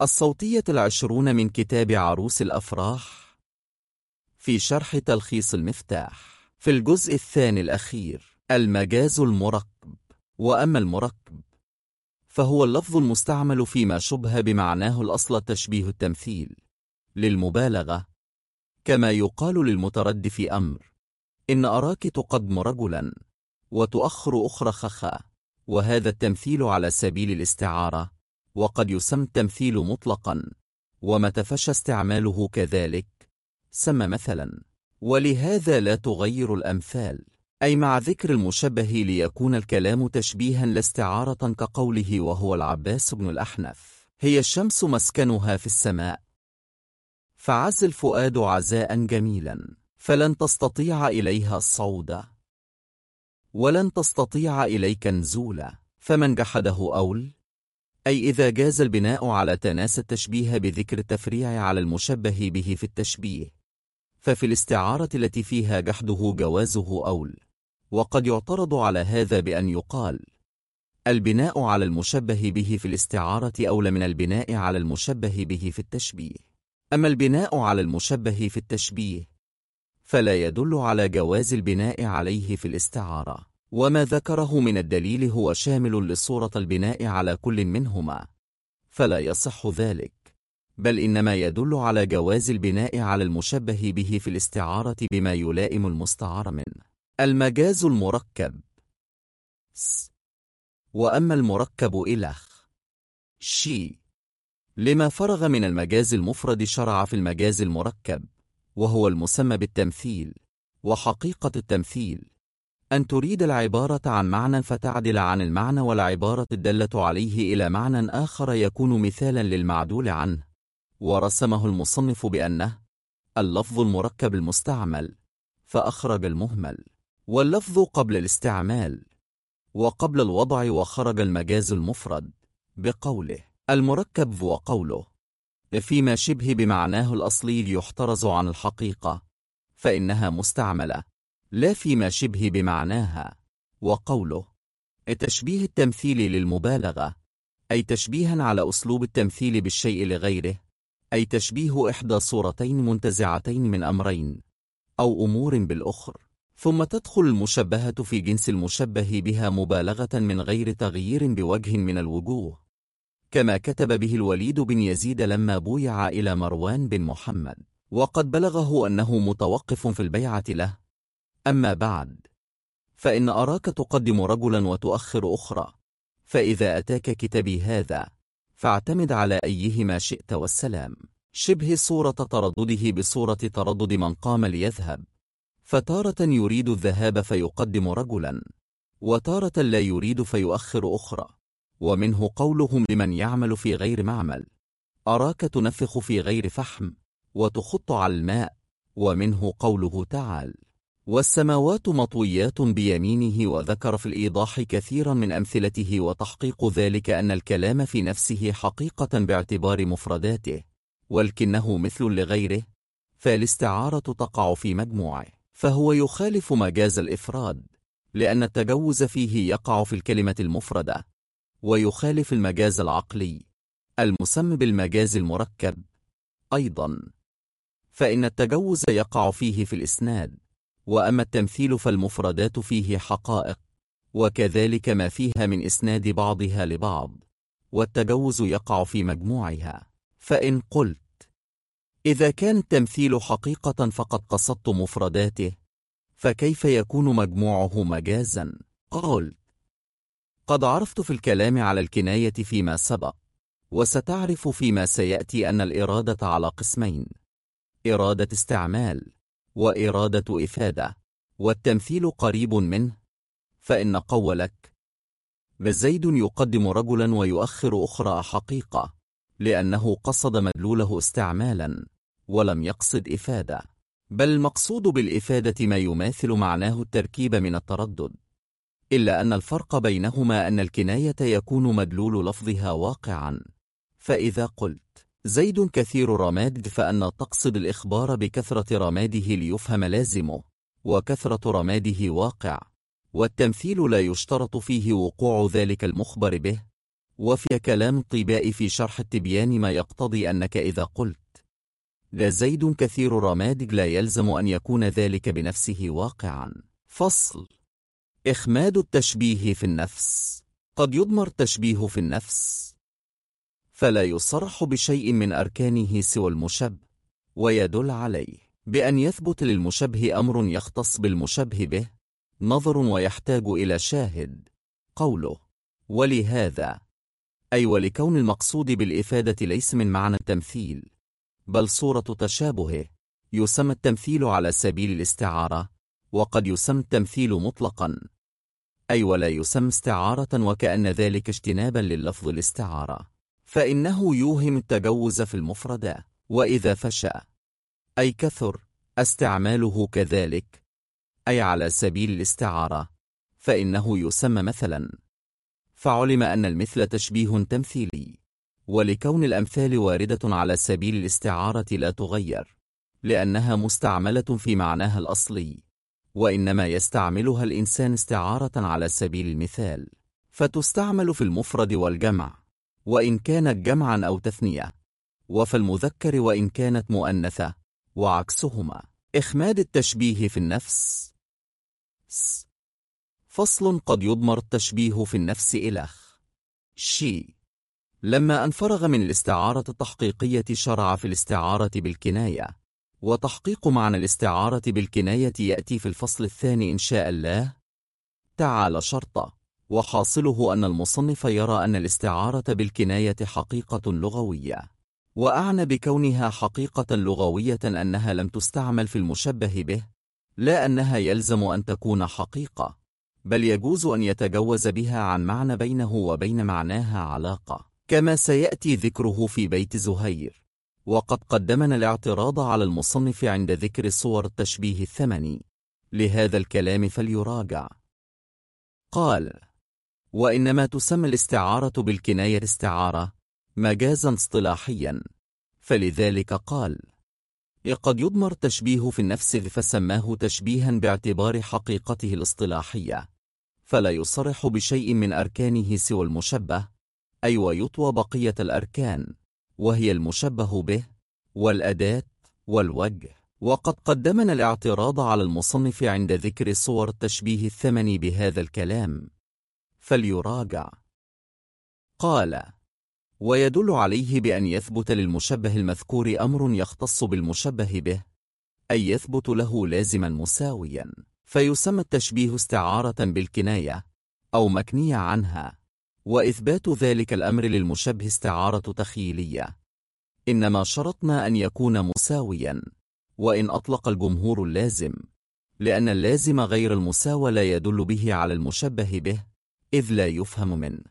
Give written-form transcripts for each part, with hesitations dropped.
الصوتية 20 من كتاب عروس الأفراح في شرح تلخيص المفتاح في الجزء الثاني الأخير. المجاز المركب. وأما المركب فهو اللفظ المستعمل فيما شبه بمعناه الأصل تشبيه التمثيل للمبالغة، كما يقال للمترد في أمر إن أراك تقدم رجلا وتؤخر أخرى خخا، وهذا التمثيل على سبيل الاستعارة، وقد يسمى التمثيل مطلقا، ومتى فشى استعماله كذلك سمى مثلا. ولهذا لا تغير الأمثال، أي مع ذكر المشبه ليكون الكلام تشبيها لا استعارة، كقوله وهو العباس بن الأحنف هي الشمس مسكنها في السماء، فعز الفؤاد عزاء جميلا فلن تستطيع إليها الصعود ولن تستطيع إليك نزولا، فمن جحده أول، أي إذا جاز البناء على تناس التشبيه بذكر التفريع على المشبه به في التشبيه، ففي الاستعارة التي فيها جحده جوازه أول. وقد يعترض على هذا بأن يقال البناء على المشبه به في الاستعارة أولى من البناء على المشبه به في التشبيه. أما البناء على المشبه في التشبيه فلا يدل على جواز البناء عليه في الاستعارة، وما ذكره من الدليل هو شامل لصورة البناء على كل منهما، فلا يصح ذلك، بل إنما يدل على جواز البناء على المشبه به في الاستعارة بما يلائم المستعار منه. المجاز المركب. وأما المركب إلخ شي لما فرغ من المجاز المفرد شرع في المجاز المركب، وهو المسمى بالتمثيل. وحقيقة التمثيل أن تريد العبارة عن معنى فتعدل عن المعنى والعبارة الدالة عليه إلى معنى آخر يكون مثالا للمعدول عنه. ورسمه المصنف بأنه اللفظ المركب المستعمل، فأخرج المهمل، واللفظ قبل الاستعمال وقبل الوضع، وخرج المجاز المفرد بقوله المركب، وقوله فيما شبه بمعناه الأصلي يحترز عن الحقيقة فإنها مستعملة، لا فيما شبه بمعناها. وقوله تشبيه التمثيل للمبالغة، أي تشبيها على أسلوب التمثيل بالشيء لغيره، أي تشبيه إحدى صورتين منتزعتين من أمرين أو أمور بالأخر، ثم تدخل المشبهة في جنس المشبه بها مبالغة من غير تغيير بوجه من الوجوه، كما كتب به الوليد بن يزيد لما بويع إلى مروان بن محمد، وقد بلغه أنه متوقف في البيعة له. أما بعد، فإن أراك تقدم رجلا وتؤخر أخرى، فإذا أتاك كتابي هذا فاعتمد على أيهما شئت والسلام، شبه صورة تردده بصورة تردد من قام ليذهب، فتارة يريد الذهاب فيقدم رجلا، وتارة لا يريد فيؤخر أخرى. ومنه قولهم لمن يعمل في غير معمل أراك تنفخ في غير فحم وتخط على الماء. ومنه قوله تعالى والسماوات مطويات بيمينه، وذكر في الإيضاح كثيرا من أمثلته، وتحقيق ذلك أن الكلام في نفسه حقيقة باعتبار مفرداته، ولكنه مثل لغيره، فالاستعارة تقع في مجموعه، فهو يخالف مجاز الإفراد، لأن التجوز فيه يقع في الكلمة المفردة، ويخالف المجاز العقلي المسمى بالمجاز المركب أيضا، فإن التجوز يقع فيه في الإسناد. وأما التمثيل فالمفردات فيه حقائق، وكذلك ما فيها من إسناد بعضها لبعض، والتجوز يقع في مجموعها. فإن قلت إذا كان التمثيل حقيقة فقد قصدت مفرداته، فكيف يكون مجموعه مجازا؟ قلت قد عرفت في الكلام على الكناية فيما سبق، وستعرف فيما سيأتي أن الإرادة على قسمين: إرادة استعمال وإرادة إفادة، والتمثيل قريب منه. فإن قولك زيد يقدم رجلا ويؤخر أخرى حقيقة، لأنه قصد مدلوله استعمالا ولم يقصد إفادة، بل المقصود بالإفادة ما يماثل معناه التركيب من التردد، إلا أن الفرق بينهما أن الكناية يكون مدلول لفظها واقعا. فإذا قلت زيد كثير رماد، فأن تقصد الإخبار بكثرة رماده ليفهم لازمه، وكثرة رماده واقع، والتمثيل لا يشترط فيه وقوع ذلك المخبر به، وفي كلام الطيباء في شرح التبيان ما يقتضي أنك إذا قلت ذا زيد كثير رماد لا يلزم أن يكون ذلك بنفسه واقعا. فصل. إخماد التشبيه في النفس. قد يضمر التشبيه في النفس فلا يصرح بشيء من أركانه سوى المشبه، ويدل عليه بأن يثبت للمشبه أمر يختص بالمشبه به، نظر ويحتاج إلى شاهد. قوله ولهذا أي ولكون المقصود بالإفادة ليس من معنى التمثيل بل صورة تشابهه، يسمى التمثيل على سبيل الاستعارة، وقد يسمى التمثيل مطلقا أي ولا يسمى استعارة، وكأن ذلك اجتنابا لللفظ الاستعارة، فإنه يوهم التجوز في المفردة. وإذا فشى أي كثر استعماله كذلك أي على سبيل الاستعارة فإنه يسمى مثلا، فعلم أن المثل تشبيه تمثيلي، ولكون الأمثال واردة على سبيل الاستعارة لا تغير لأنها مستعملة في معناها الأصلي، وإنما يستعملها الإنسان استعارة على سبيل المثال، فتستعمل في المفرد والجمع وإن كانت جمعا أو تثنية، وفي المذكر وإن كانت مؤنثة، وعكسهما. إخماد التشبيه في النفس. فصل. قد يضمر التشبيه في النفس إلخ شي. لما أن فرغ من الاستعارة التحقيقية شرع في الاستعارة بالكناية، وتحقيق معنى الاستعارة بالكناية يأتي في الفصل الثاني إن شاء الله تعالى شرطة، وحاصله أن المصنف يرى أن الاستعارة بالكناية حقيقة لغوية، وأعنى بكونها حقيقة لغوية أنها لم تستعمل في المشبه به، لا أنها يلزم أن تكون حقيقة، بل يجوز أن يتجوز بها عن معنى بينه وبين معناها علاقة، كما سيأتي ذكره في بيت زهير. وقد قدمنا الاعتراض على المصنف عند ذكر صور التشبيه الثمني لهذا الكلام فليراجع. قال: وإنما تسمى الاستعارة بالكناية استعارة مجازا اصطلاحيا، فلذلك قال: قد يضمر تشبيه في النفس فسماه تشبيها باعتبار حقيقته الاصطلاحية، فلا يصرح بشيء من أركانه سوى المشبه، أي ويطوى بقية الأركان وهي المشبه به والأداة والوجه. وقد قدمنا الاعتراض على المصنف عند ذكر صور التشبيه الثمني بهذا الكلام فليراجع. قال: ويدل عليه بأن يثبت للمشبه المذكور أمر يختص بالمشبه به، أي يثبت له لازما مساويا، فيسمى التشبيه استعارة بالكناية أو مكنية عنها، وإثبات ذلك الأمر للمشبه استعارة تخيلية، إنما شرطنا أن يكون مساويا، وإن أطلق الجمهور اللازم، لأن اللازم غير المساوى لا يدل به على المشبه به إذ لا يفهم منه.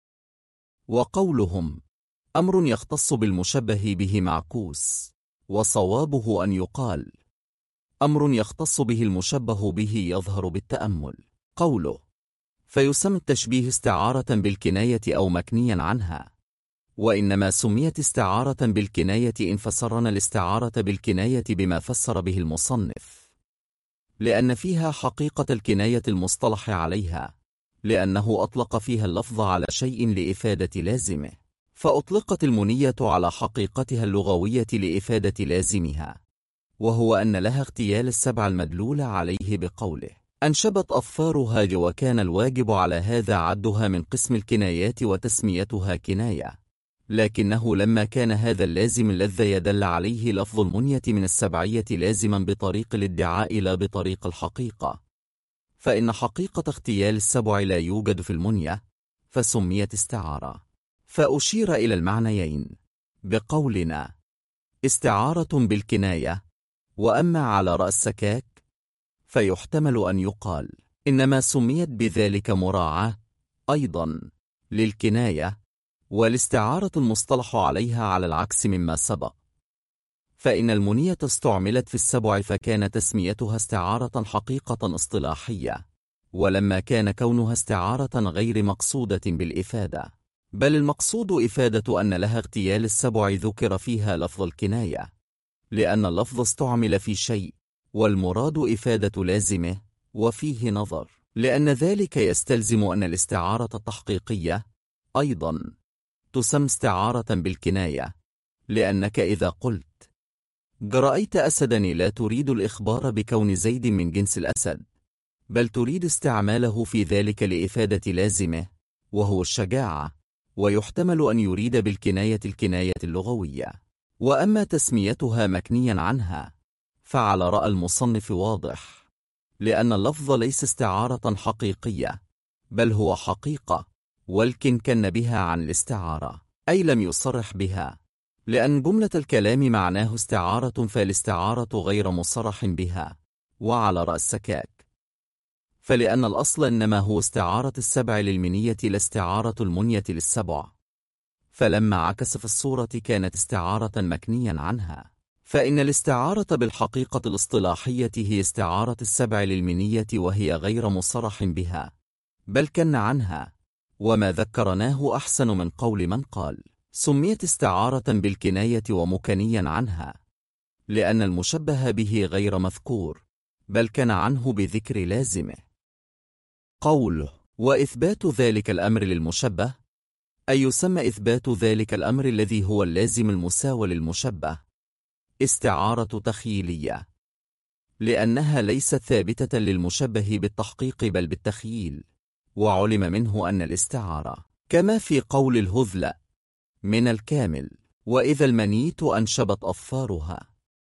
وقولهم أمر يختص بالمشبه به معكوس، وصوابه أن يقال أمر يختص به المشبه به يظهر بالتأمل. قوله فيسمى التشبيه استعارة بالكناية أو مكنيا عنها، وإنما سميت استعارة بالكناية إن فسرنا الاستعارة بالكناية بما فسر به المصنف، لأن فيها حقيقة الكناية المصطلح عليها، لأنه أطلق فيها اللفظ على شيء لإفادة لازمه، فأطلقت المنية على حقيقتها اللغوية لإفادة لازمها، وهو أن لها اغتيال السبع المدلول عليه بقوله أنشبت أظفارها، وكان الواجب على هذا عدها من قسم الكنايات وتسميتها كناية، لكنه لما كان هذا اللازم الذي يدل عليه لفظ المنية من السبعية لازما بطريق الادعاء لا بطريق الحقيقة، فإن حقيقة اغتيال السبع لا يوجد في المنية، فسميت استعارة. فأشير إلى المعنيين بقولنا استعارة بالكناية، وأما على رأس سكاك فيحتمل أن يقال إنما سميت بذلك مراعاة أيضا للكناية، والاستعارة المصطلح عليها على العكس مما سبق، فإن المنية استعملت في السبع فكان تسميتها استعارة حقيقة اصطلاحية، ولما كان كونها استعارة غير مقصودة بالإفادة، بل المقصود إفادة أن لها اغتيال السبع ذكر فيها لفظ الكناية، لأن اللفظ استعمل في شيء والمراد إفادة لازمه، وفيه نظر، لأن ذلك يستلزم أن الاستعارة التحقيقية أيضا تسمى استعارة بالكناية، لأنك إذا قلت رأيت أسدا لا تريد الإخبار بكون زيد من جنس الأسد، بل تريد استعماله في ذلك لإفادة لازمه وهو الشجاعة، ويحتمل أن يريد بالكناية الكناية اللغوية. وأما تسميتها مكنيا عنها فعلى رأى المصنف واضح، لأن اللفظ ليس استعارة حقيقية، بل هو حقيقة، ولكن كن بها عن الاستعارة، أي لم يصرح بها، لأن جملة الكلام معناه استعارة، فالاستعارة غير مصرح بها. وعلى رأى السكاك، فلأن الأصل إنما هو استعارة السبع للمنية لا استعارة المنية للسبع، فلما عكس في الصورة كانت استعارة مكنيا عنها، فإن الاستعارة بالحقيقة الاصطلاحية هي استعارة السبع للمنية، وهي غير مصرح بها، بل كن عنها. وما ذكرناه أحسن من قول من قال سميت استعارة بالكناية ومكنيا عنها، لأن المشبه به غير مذكور، بل كان عنه بذكر لازمه. قوله وإثبات ذلك الأمر للمشبه، أي يسمى إثبات ذلك الأمر الذي هو اللازم المساوي للمشبه استعارة تخييلية، لأنها ليست ثابتة للمشبه بالتحقيق بل بالتخييل، وعلم منه أن الاستعارة كما في قول الهذل من الكامل وإذا المنيت أنشبت أظفارها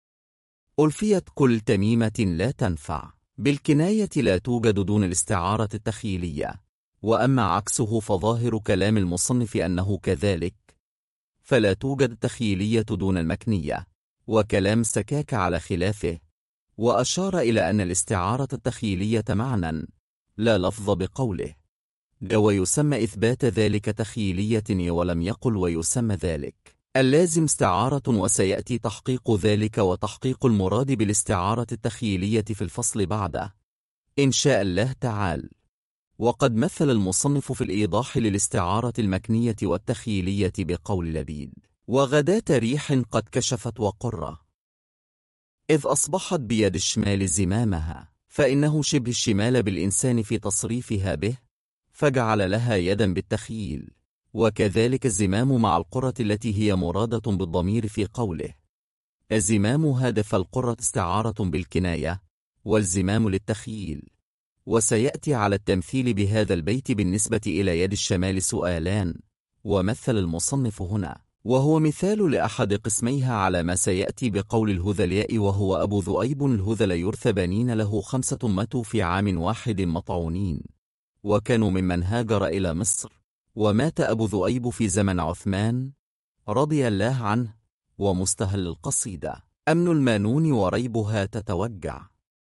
ألفيت كل تميمة لا تنفع، بالكناية لا توجد دون الاستعارة التخييلية. وأما عكسه فظاهر كلام المصنف أنه كذلك، فلا توجد التخييلية دون المكنية، وكلام سكاك على خلافه، وأشار إلى أن الاستعارة التخييلية معنى لا لفظ بقوله ويسمى إثبات ذلك تخييلية، ولم يقل ويسمى ذلك اللازم استعارة، وسيأتي تحقيق ذلك وتحقيق المراد بالاستعارة التخييلية في الفصل بعده إن شاء الله تعالى. وقد مثل المصنف في الإيضاح للاستعارة المكنية والتخييلية بقول لبيد وغداة ريح قد كشفت وقرة، إذ أصبحت بيد الشمال زمامها، فإنه شبه الشمال بالإنسان في تصريفها به، فجعل لها يدا بالتخييل. وكذلك الزمام مع القرة التي هي مرادة بالضمير في قوله الزمام هدف القرة استعارة بالكناية، والزمام للتخييل. وسيأتي على التمثيل بهذا البيت بالنسبة إلى يد الشمال سؤالان، ومثل المصنف هنا وهو مثال لأحد قسميها على ما سيأتي بقول الهذلياء، وهو أبو ذؤيب الهذل يرثى بنين له 5 ماتوا في عام واحد مطعونين، وكانوا ممن هاجر إلى مصر. ومات أبو ذؤيب في زمن عثمان رضي الله عنه. ومستهل القصيدة أمن المانون وريبها تتوجع،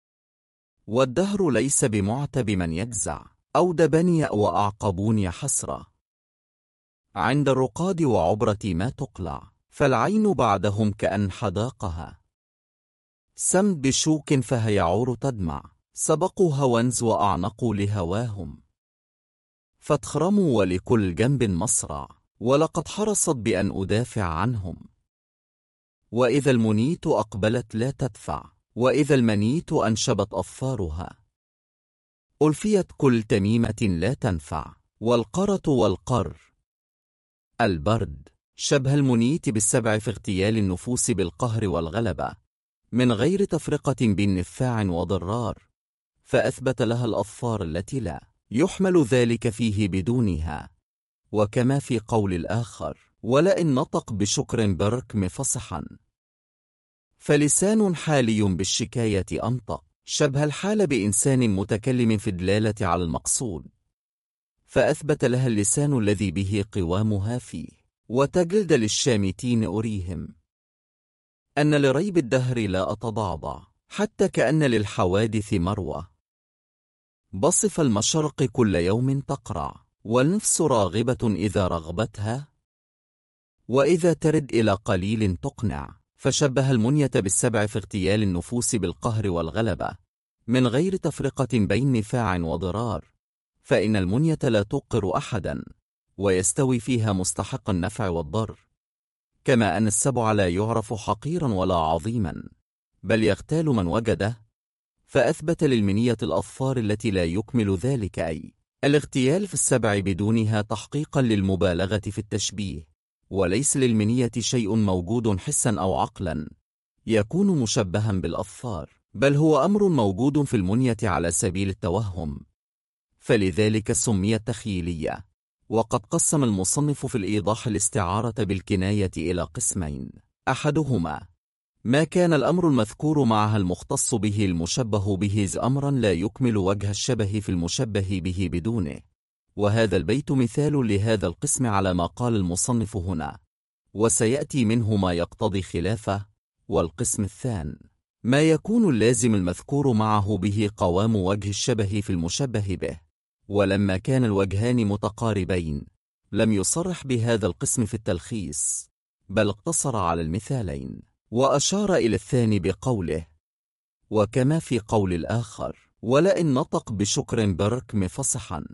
والدهر ليس بمعتب من يجزع، أودبني وأعقبوني حسرة، عند الرقاد وعبرة ما تقلع، فالعين بعدهم كأن حداقها، سمت بشوك فهيعور تدمع، سبقوا هونز وأعنقوا لهواهم، فاتخرموا ولكل جنب مصرع، ولقد حرصت بأن أدافع عنهم، وإذا المنيت أقبلت لا تدفع، وإذا المنيت أنشبت أظفارها ألفيت كل تميمة لا تنفع، والقرة والقر البرد شبه المنيت بالسبع في اغتيال النفوس بالقهر والغلبة، من غير تفرقة بين نفاع وضرار، فأثبت لها الأظفار التي لا يحمل ذلك فيه بدونها. وكما في قول الآخر ولئن نطق بشكر بركم فصحا، فلسان حالي بالشكاية أنطق، شبه الحال بإنسان متكلم في الدلالة على المقصود، فأثبت لها اللسان الذي به قوامها فيه. وتجلد للشامتين أريهم أن لريب الدهر لا أتضعضع، حتى كأن للحوادث مروة، بصف المشرق كل يوم تقرع، والنفس راغبة إذا رغبتها، وإذا ترد إلى قليل تقنع، فشبه المنية بالسبع في اغتيال النفوس بالقهر والغلبة، من غير تفرقة بين نفاع وضرار، فإن المنية لا توقر أحدا، ويستوي فيها مستحق النفع والضر، كما أن السبع لا يعرف حقيرا ولا عظيما، بل يغتال من وجده. فأثبت للمنية الأظفار التي لا يكمل ذلك، أي الاغتيال في السبع بدونها تحقيقا للمبالغة في التشبيه، وليس للمنية شيء موجود حسا أو عقلا يكون مشبها بالأظفار، بل هو أمر موجود في المنية على سبيل التوهم، فلذلك سميت تخيلية. وقد قسم المصنف في الإيضاح الاستعارة بالكناية إلى قسمين: أحدهما ما كان الأمر المذكور معها المختص به المشبه به أمرا لا يكمل وجه الشبه في المشبه به بدونه، وهذا البيت مثال لهذا القسم على ما قال المصنف هنا، وسيأتي منه ما يقتضي خلافه. والقسم الثاني ما يكون اللازم المذكور معه به قوام وجه الشبه في المشبه به، ولما كان الوجهان متقاربين لم يصرح بهذا القسم في التلخيص، بل اقتصر على المثالين، وأشار إلى الثاني بقوله: وكما في قول الآخر ولئن نطق بشكر بركم فصحا،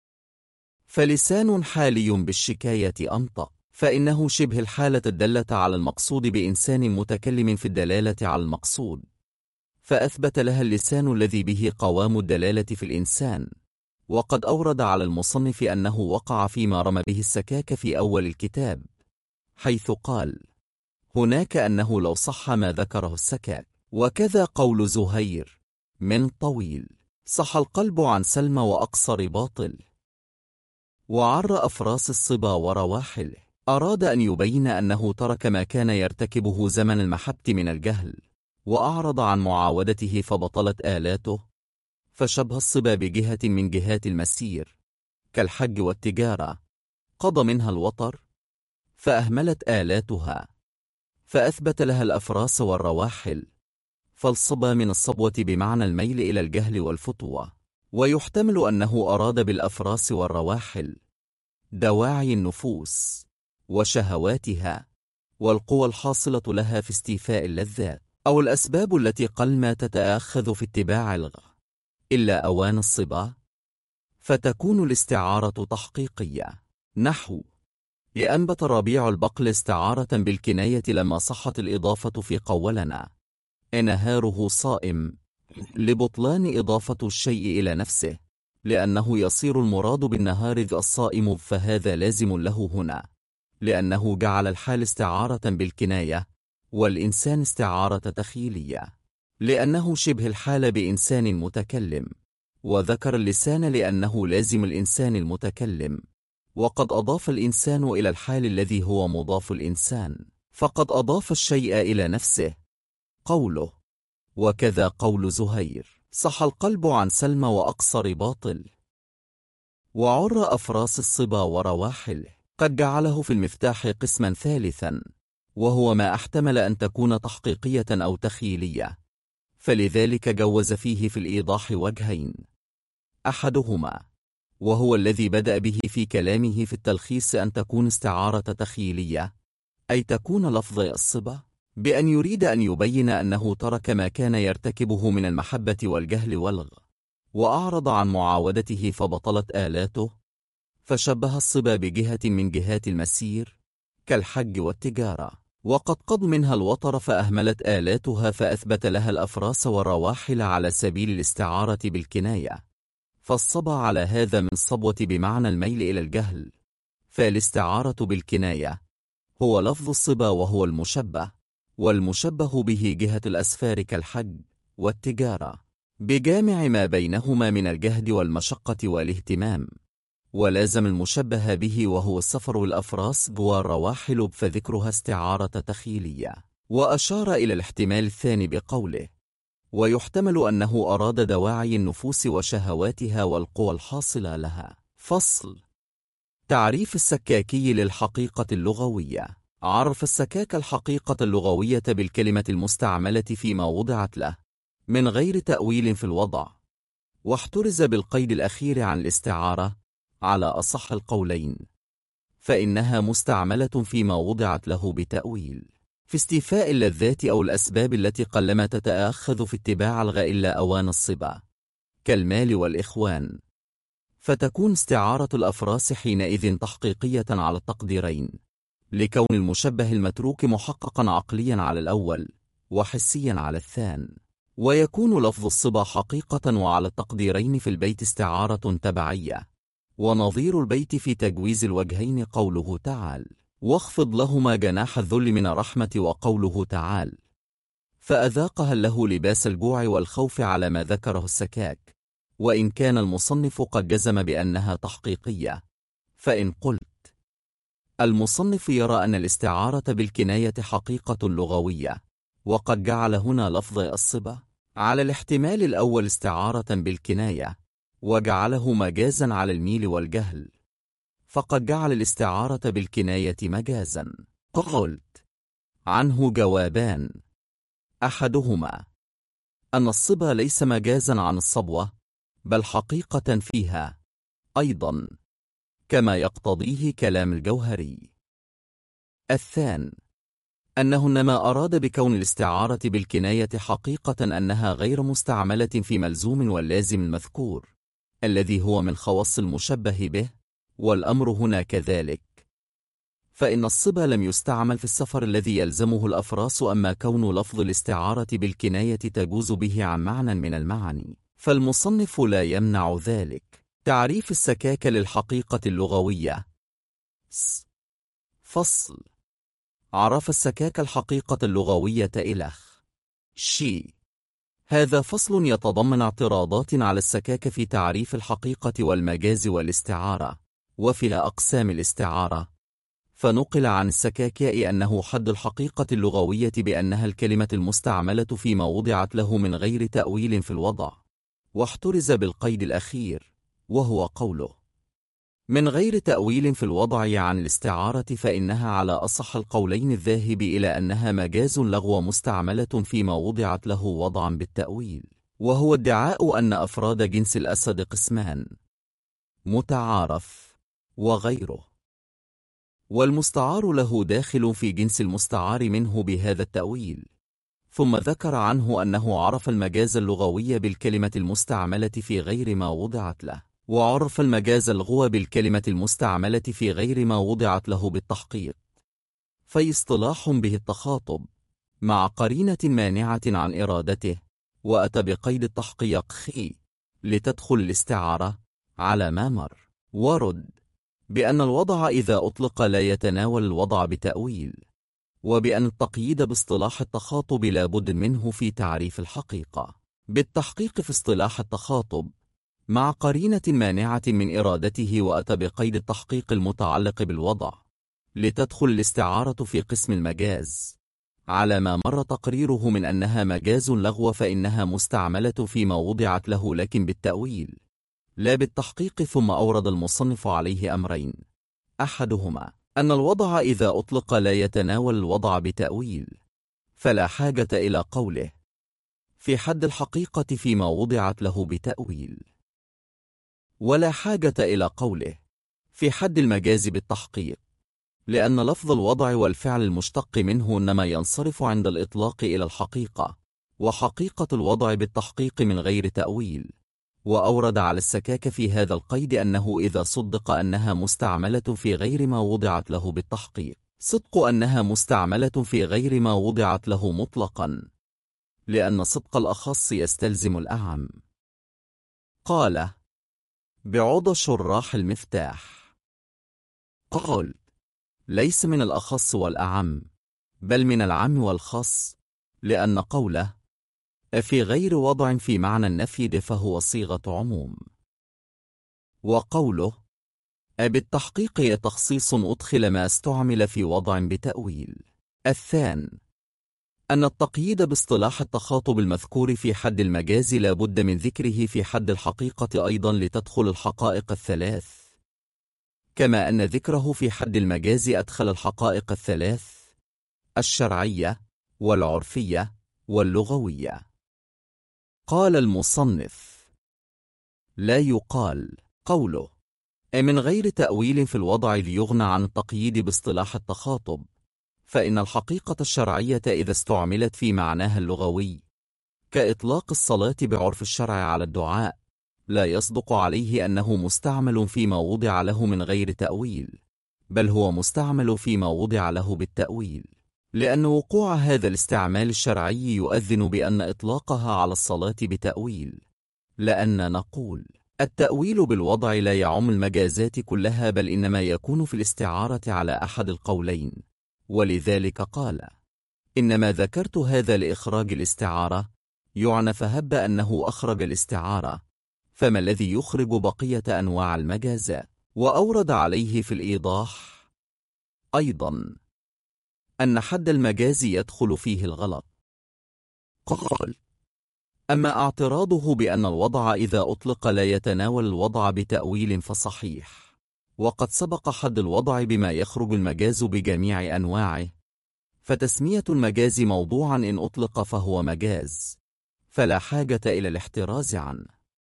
فلسان حالي بالشكاية أنطق، فإنه شبه الحالة الدالة على المقصود بإنسان متكلم في الدلالة على المقصود، فأثبت لها اللسان الذي به قوام الدلالة في الإنسان. وقد أورد على المصنف أنه وقع فيما رمى به السكاك في أول الكتاب، حيث قال هناك أنه لو صح ما ذكره السكاك. وكذا قول زهير من طويل صح القلب عن سلمى وأقصر باطل، وعر أفراس الصبا ورواحله، أراد أن يبين أنه ترك ما كان يرتكبه زمن المحبة من الجهل، وأعرض عن معاودته فبطلت آلاته، فشبه الصبا بجهة من جهات المسير كالحج والتجارة، قضى منها الوطر فأهملت آلاتها، فأثبت لها الأفراس والرواحل، فالصبا من الصبوة بمعنى الميل إلى الجهل والفتوة. ويحتمل أنه أراد بالأفراس والرواحل دواعي النفوس وشهواتها والقوى الحاصلة لها في استيفاء اللذات، أو الأسباب التي قلما تتآخذ في اتباع إلا أوان الصبا، فتكون الاستعارة تحقيقية. نحو لأنبت ربيع البقل استعارة بالكناية لما صحت الإضافة في قولنا نهاره صائم، لبطلان إضافة الشيء إلى نفسه، لأنه يصير المراد بالنهار الصائم، فهذا لازم له هنا، لأنه جعل الحال استعارة بالكناية والإنسان استعارة تخيلية، لأنه شبه الحال بإنسان متكلم، وذكر اللسان لأنه لازم الإنسان المتكلم. وقد أضاف الإنسان إلى الحال الذي هو مضاف الإنسان، فقد أضاف الشيء إلى نفسه. قوله وكذا قول زهير صح القلب عن سلمى وأقصر باطل، وعر أفراس الصبا ورواحله، قد جعله في المفتاح قسما ثالثا، وهو ما احتمل أن تكون تحقيقية أو تخيلية، فلذلك جوز فيه في الإيضاح وجهين: أحدهما وهو الذي بدأ به في كلامه في التلخيص أن تكون استعارة تخيلية، أي تكون لفظ الصبا، بأن يريد أن يبين أنه ترك ما كان يرتكبه من المحبة والجهل والغ، وأعرض عن معاودته فبطلت آلاته، فشبه الصبا بجهة من جهات المسير كالحج والتجارة، وقد قض منها الوطر فأهملت آلاتها، فأثبت لها الأفراس والرواحل على سبيل الاستعارة بالكناية، فالصبا على هذا من صبوة بمعنى الميل إلى الجهل، فالاستعارة بالكناية هو لفظ الصبا وهو المشبه، والمشبه به جهة الأسفار كالحج والتجارة، بجامع ما بينهما من الجهد والمشقة والاهتمام، ولازم المشبه به وهو السفر والأفراس والرواحل، فذكرها استعارة تخيلية. وأشار إلى الاحتمال الثاني بقوله ويحتمل أنه أراد دواعي النفوس وشهواتها والقوى الحاصلة لها. فصل. تعريف السكاكي للحقيقة اللغوية. عرف السكاك الحقيقة اللغوية بالكلمة المستعملة فيما وضعت له من غير تأويل في الوضع، واحترز بالقيد الأخير عن الاستعارة على أصح القولين، فإنها مستعملة فيما وضعت له بتأويل في استيفاء اللذات أو الأسباب التي قلما تتآخذ في اتباع إلا أوان الصبا كالمال والإخوان، فتكون استعارة الأفراس حينئذ تحقيقية على التقديرين، لكون المشبه المتروك محققا عقليا على الأول وحسيا على الثاني، ويكون لفظ الصبا حقيقة وعلى التقديرين في البيت استعارة تبعية ونظير البيت في تجويز الوجهين قوله تعالى: واخفض لهما جناح الذل من الرحمة، وقوله تعالى: فأذاقها له لباس الجوع والخوف، على ما ذكره السكاك، وإن كان المصنف قد جزم بأنها تحقيقية. فإن قلت: المصنف يرى أن الاستعارة بالكناية حقيقة لغوية، وقد جعل هنا لفظ الصبا على الاحتمال الأول استعارة بالكناية، وجعله مجازا على الميل والجهل، فقد جعل الاستعارة بالكناية مجازا. قلت عنه جوابان: أحدهما أن الصبا ليس مجازا عن الصبوة، بل حقيقة فيها أيضا، كما يقتضيه كلام الجوهري. الثاني أنه إنما أراد بكون الاستعارة بالكناية حقيقة أنها غير مستعملة في ملزوم واللازم المذكور، الذي هو من خواص المشبه به، والأمر هنا كذلك. فإن الصبا لم يستعمل في السفر الذي يلزمه الأفراس، أما كون لفظ الاستعارة بالكناية تجوز به عن معنى من المعاني، فالمصنف لا يمنع ذلك. تعريف السكاكة للحقيقة اللغوية. فصل. عرف السكاكة الحقيقة اللغوية إلخ شي. هذا فصل يتضمن اعتراضات على السكاكة في تعريف الحقيقة والمجاز والاستعارة، وفي أقسام الاستعارة. فنقل عن السكاكية أنه حد الحقيقة اللغوية بأنها الكلمة المستعملة فيما وضعت له من غير تأويل في الوضع، واحترز بالقيد الأخير، وهو قوله من غير تأويل في الوضع عن الاستعارة، فإنها على أصح القولين الذاهب إلى أنها مجاز لغو مستعملة فيما وضعت له وضعا بالتأويل، وهو ادعاء أن أفراد جنس الأسد قسمان: متعارف وغيره، والمستعار له داخل في جنس المستعار منه بهذا التأويل. ثم ذكر عنه أنه عرف المجاز اللغوي بالكلمة المستعملة في غير ما وضعت له، وعرف المجاز اللغوي بالكلمة المستعملة في غير ما وضعت له بالتحقيق، في اصطلاح به التخاطب مع قرينة مانعة عن إرادته، وأتى بقيد التحقيق خي لتدخل الاستعارة على ما مر. ورد بأن الوضع إذا أطلق لا يتناول الوضع بتأويل، وبأن التقييد باصطلاح التخاطب لا بد منه في تعريف الحقيقة بالتحقيق في اصطلاح التخاطب مع قرينة مانعة من إرادته، وأتى بقيد التحقيق المتعلق بالوضع لتدخل الاستعارة في قسم المجاز على ما مر تقريره من أنها مجاز لغو، فإنها مستعملة فيما وضعت له لكن بالتأويل لا بالتحقيق. ثم أورد المصنف عليه أمرين: أحدهما أن الوضع إذا أطلق لا يتناول الوضع بتأويل، فلا حاجة إلى قوله في حد الحقيقة فيما وضعت له بتأويل، ولا حاجة إلى قوله في حد المجاز بالتحقيق، لأن لفظ الوضع والفعل المشتق منه إنما ينصرف عند الإطلاق إلى الحقيقة، وحقيقة الوضع بالتحقيق من غير تأويل. وأورد على السكاك في هذا القيد أنه إذا صدق أنها مستعملة في غير ما وضعت له بالتحقيق، صدق أنها مستعملة في غير ما وضعت له مطلقا، لأن صدق الأخص يستلزم الأعم. قال بعض شراح المفتاح: قال ليس من الأخص والأعم، بل من العام والخاص، لأن قوله في غير وضع في معنى النفي فهو صيغة عموم، وقوله بالتحقيق تخصيص أدخل ما استعمل في وضع بتأويل. الثاني أن التقييد باصطلاح التخاطب المذكور في حد المجاز لا بد من ذكره في حد الحقيقة أيضا لتدخل الحقائق الثلاث، كما أن ذكره في حد المجاز أدخل الحقائق الثلاث: الشرعية والعرفية واللغوية. قال المصنف: لا يقال قوله من غير تأويل في الوضع ليغنى عن التقييد باصطلاح التخاطب، فإن الحقيقة الشرعية إذا استعملت في معناها اللغوي كإطلاق الصلاة بعرف الشرع على الدعاء لا يصدق عليه أنه مستعمل فيما وضع له من غير تأويل، بل هو مستعمل فيما وضع له بالتأويل، لأن وقوع هذا الاستعمال الشرعي يؤذن بأن إطلاقها على الصلاة بتأويل. لأن نقول التأويل بالوضع لا يعم المجازات كلها، بل إنما يكون في الاستعارة على أحد القولين، ولذلك قال: إنما ذكرت هذا لإخراج الاستعارة، يعنى فهب أنه أخرج الاستعارة، فما الذي يخرج بقية أنواع المجازات؟ وأورد عليه في الإيضاح أيضا أن حد المجاز يدخل فيه الغلط. قال: أما اعتراضه بأن الوضع إذا أطلق لا يتناول الوضع بتأويل فصحيح، وقد سبق حد الوضع بما يخرج المجاز بجميع أنواعه، فتسمية المجاز موضوعا إن أطلق فهو مجاز، فلا حاجة إلى الاحتراز عنه.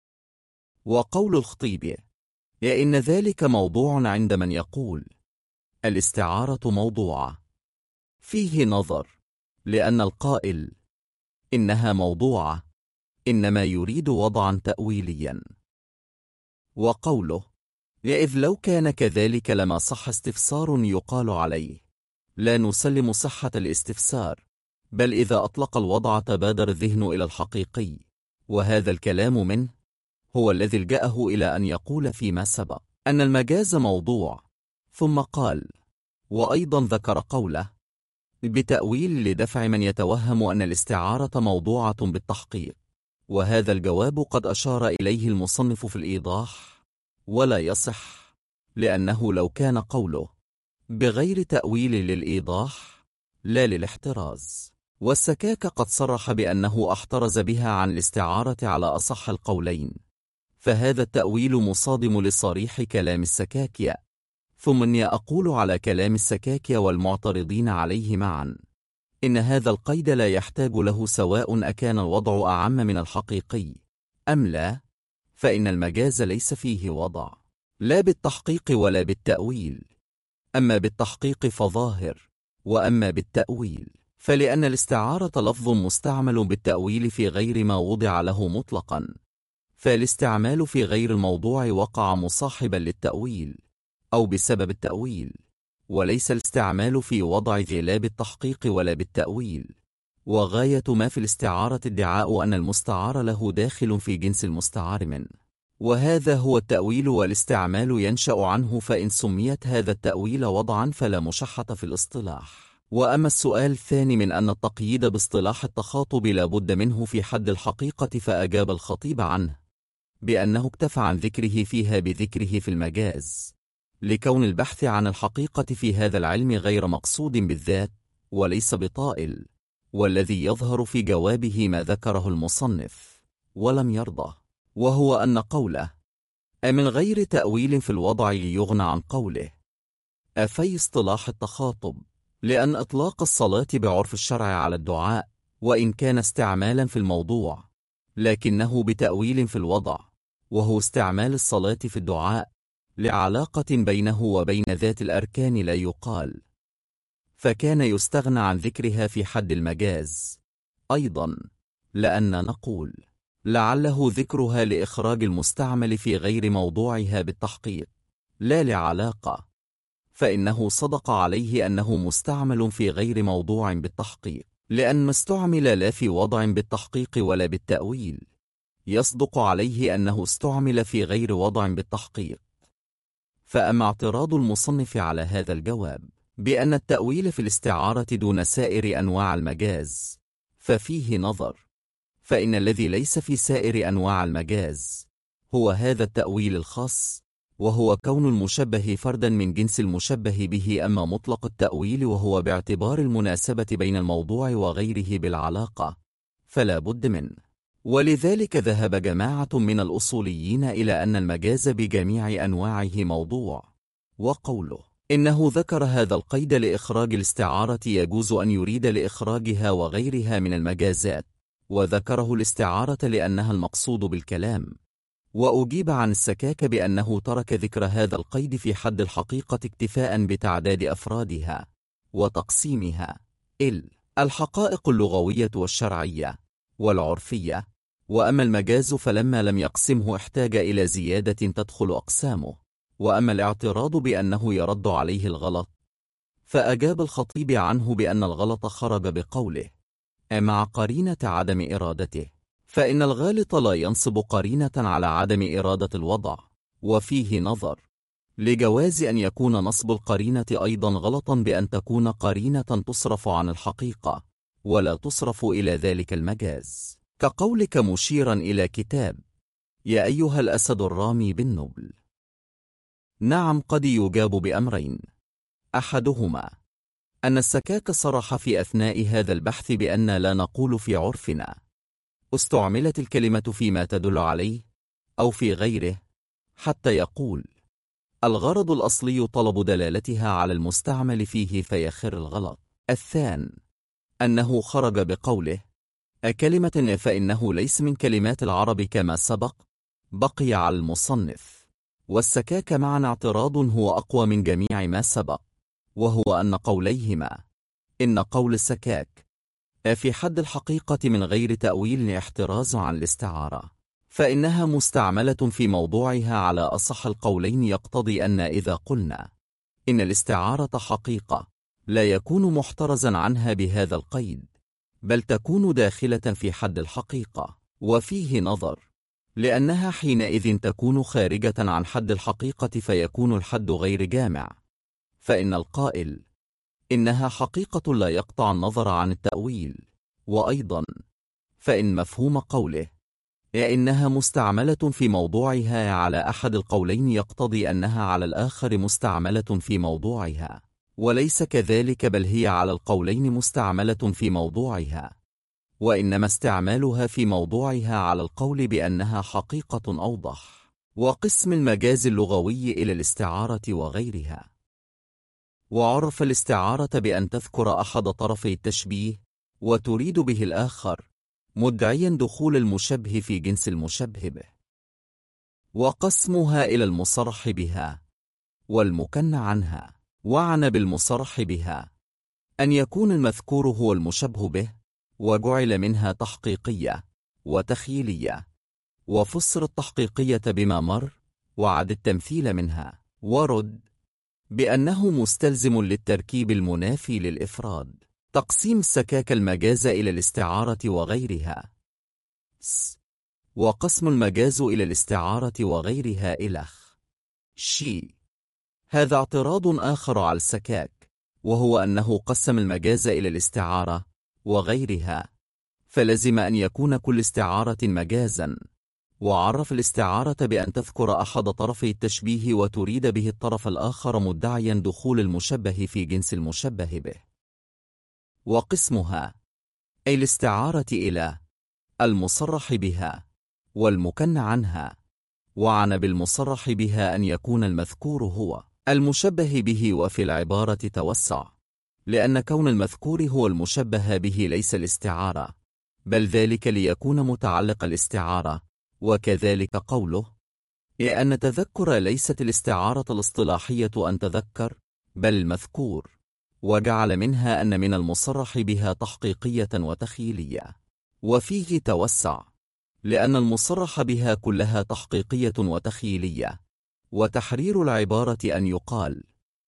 وقول الخطيب: إن ذلك موضوع عند من يقول الاستعارة موضوعة، فيه نظر، لأن القائل إنها موضوعة إنما يريد وضعا تأويليا. وقوله: إذ لو كان كذلك لما صح استفسار يقال عليه، لا نسلم صحة الاستفسار، بل إذا أطلق الوضع تبادر الذهن إلى الحقيقي، وهذا الكلام منه هو الذي الجأه إلى أن يقول فيما سبق أن المجاز موضوع، ثم قال: وأيضا ذكر قوله بتأويل لدفع من يتوهم أن الاستعارة موضوعة بالتحقيق، وهذا الجواب قد أشار إليه المصنف في الإيضاح، ولا يصح، لأنه لو كان قوله بغير تأويل للإيضاح لا للاحتراز، والسكاك قد صرح بأنه احترز بها عن الاستعارة على أصح القولين، فهذا التأويل مصادم لصريح كلام السكاكية. ثم أني أقول على كلام السكاكية والمعترضين عليه معا إن هذا القيد لا يحتاج له، سواء أكان الوضع أعم من الحقيقي أم لا، فإن المجاز ليس فيه وضع لا بالتحقيق ولا بالتأويل، أما بالتحقيق فظاهر، وأما بالتأويل فلأن الاستعارة لفظ مستعمل بالتأويل في غير ما وضع له مطلقا، فالاستعمال في غير الموضوع وقع مصاحبا للتأويل أو بسبب التأويل، وليس الاستعمال في وضع ذي لا بالتحقيق ولا بالتأويل. وغاية ما في الاستعارة ادعاء أن المستعار له داخل في جنس المستعار منه، وهذا هو التأويل، والاستعمال ينشأ عنه، فإن سميت هذا التأويل وضعا فلا مشحة في الاصطلاح. وأما السؤال الثاني من أن التقييد باصطلاح التخاطب لا بد منه في حد الحقيقة، فأجاب الخطيب عنه بأنه اكتفى عن ذكره فيها بذكره في المجاز، لكون البحث عن الحقيقة في هذا العلم غير مقصود بالذات وليس بطائل، والذي يظهر في جوابه ما ذكره المصنف ولم يرضى، وهو أن قوله من غير تأويل في الوضع يغنى عن قوله في اصطلاح التخاطب، لأن إطلاق الصلاة بعرف الشرع على الدعاء وإن كان استعمالا في الموضوع، لكنه بتأويل في الوضع، وهو استعمال الصلاة في الدعاء لعلاقة بينه وبين ذات الأركان لا يقال، فكان يستغنى عن ذكرها في حد المجاز. أيضا لأن نقول لعله ذكرها لإخراج المستعمل في غير موضوعها بالتحقيق لا لعلاقة، فإنه صدق عليه أنه مستعمل في غير موضوع بالتحقيق، لأن ما استعمل لا في وضع بالتحقيق ولا بالتأويل، يصدق عليه أنه استعمل في غير وضع بالتحقيق. فأما اعتراض المصنف على هذا الجواب بأن التأويل في الاستعارة دون سائر أنواع المجاز ففيه نظر، فإن الذي ليس في سائر أنواع المجاز هو هذا التأويل الخاص، وهو كون المشبه فردا من جنس المشبه به. أما مطلق التأويل وهو باعتبار المناسبة بين الموضوع وغيره بالعلاقة فلا بد منه، ولذلك ذهب جماعة من الأصوليين إلى أن المجاز بجميع أنواعه موضوع. وقوله إنه ذكر هذا القيد لإخراج الاستعارة يجوز أن يريد لإخراجها وغيرها من المجازات، وذكره الاستعارة لأنها المقصود بالكلام. وأجيب عن السكاك بأنه ترك ذكر هذا القيد في حد الحقيقة اكتفاء بتعداد أفرادها وتقسيمها الحقائق اللغوية والشرعية والعرفية. وأما المجاز فلما لم يقسمه احتاج إلى زيادة تدخل أقسامه. وأما الاعتراض بأنه يرد عليه الغلط فأجاب الخطيب عنه بأن الغلط خرج بقوله مع قرينة عدم إرادته، فإن الغالط لا ينصب قرينة على عدم إرادة الوضع، وفيه نظر لجواز أن يكون نصب القرينة أيضا غلطا بأن تكون قرينة تصرف عن الحقيقة ولا تصرف إلى ذلك المجاز، كقولك مشيرا إلى كتاب يا أيها الأسد الرامي بالنبل. نعم، قد يجاب بأمرين: أحدهما أن السكاك صرح في أثناء هذا البحث بأن لا نقول في عرفنا استعملت الكلمة فيما تدل عليه أو في غيره، حتى يقول الغرض الأصلي طلب دلالتها على المستعمل فيه فيخر الغلط. الثاني أنه خرج بقوله أكلمة فإنه ليس من كلمات العرب كما سبق، بقي على المصنف. والسكاك معنى اعتراض هو أقوى من جميع ما سبق، وهو أن قوليهما إن قول السكاك في حد الحقيقة من غير تأويل احتراز عن الاستعارة، فإنها مستعملة في موضوعها على أصح القولين، يقتضي أن إذا قلنا إن الاستعارة حقيقة لا يكون محترزا عنها بهذا القيد، بل تكون داخلة في حد الحقيقة. وفيه نظر، لأنها حينئذ تكون خارجة عن حد الحقيقة فيكون الحد غير جامع، فإن القائل إنها حقيقة لا يقطع النظر عن التأويل. وأيضا فإن مفهوم قوله إنها مستعملة في موضوعها على أحد القولين يقتضي أنها على الآخر مستعملة في موضوعها، وليس كذلك، بل هي على القولين مستعملة في موضوعها، وإنما استعمالها في موضوعها على القول بأنها حقيقة أوضح. وقسم المجاز اللغوي إلى الاستعارة وغيرها. وعرف الاستعارة بأن تذكر أحد طرفي التشبيه وتريد به الآخر، مدعيا دخول المشبه في جنس المشبه به. وقسمها إلى المصرح بها والمكنى عنها. وعن بالمصرح بها أن يكون المذكور هو المشبه به، وجعل منها تحقيقية وتخيلية، وفسر التحقيقية بما مر، وعد التمثيل منها، ورد بأنه مستلزم للتركيب المنافي للإفراد. تقسيم السكاك المجاز إلى الاستعارة وغيرها. وقسم المجاز إلى الاستعارة وغيرها إلخ هذا اعتراض آخر على السكاك، وهو أنه قسم المجاز إلى الاستعارة وغيرها، فلزم أن يكون كل استعارة مجازا، وعرف الاستعارة بأن تذكر أحد طرفي التشبيه وتريد به الطرف الآخر، مدعيا دخول المشبه في جنس المشبه به. وقسمها أي الاستعارة إلى المصرح بها والمكنى عنها. وعن بالمصرح بها أن يكون المذكور هو المشبه به، وفي العبارة توسع، لأن كون المذكور هو المشبه به ليس الاستعارة، بل ذلك ليكون متعلق الاستعارة. وكذلك قوله أن تذكر ليست الاستعارة الاصطلاحية أن تذكر، بل المذكور، وجعل منها أن من المصرح بها تحقيقية وتخيلية. وفيه توسع، لأن المصرح بها كلها تحقيقية وتخيلية. وتحرير العبارة أن يقال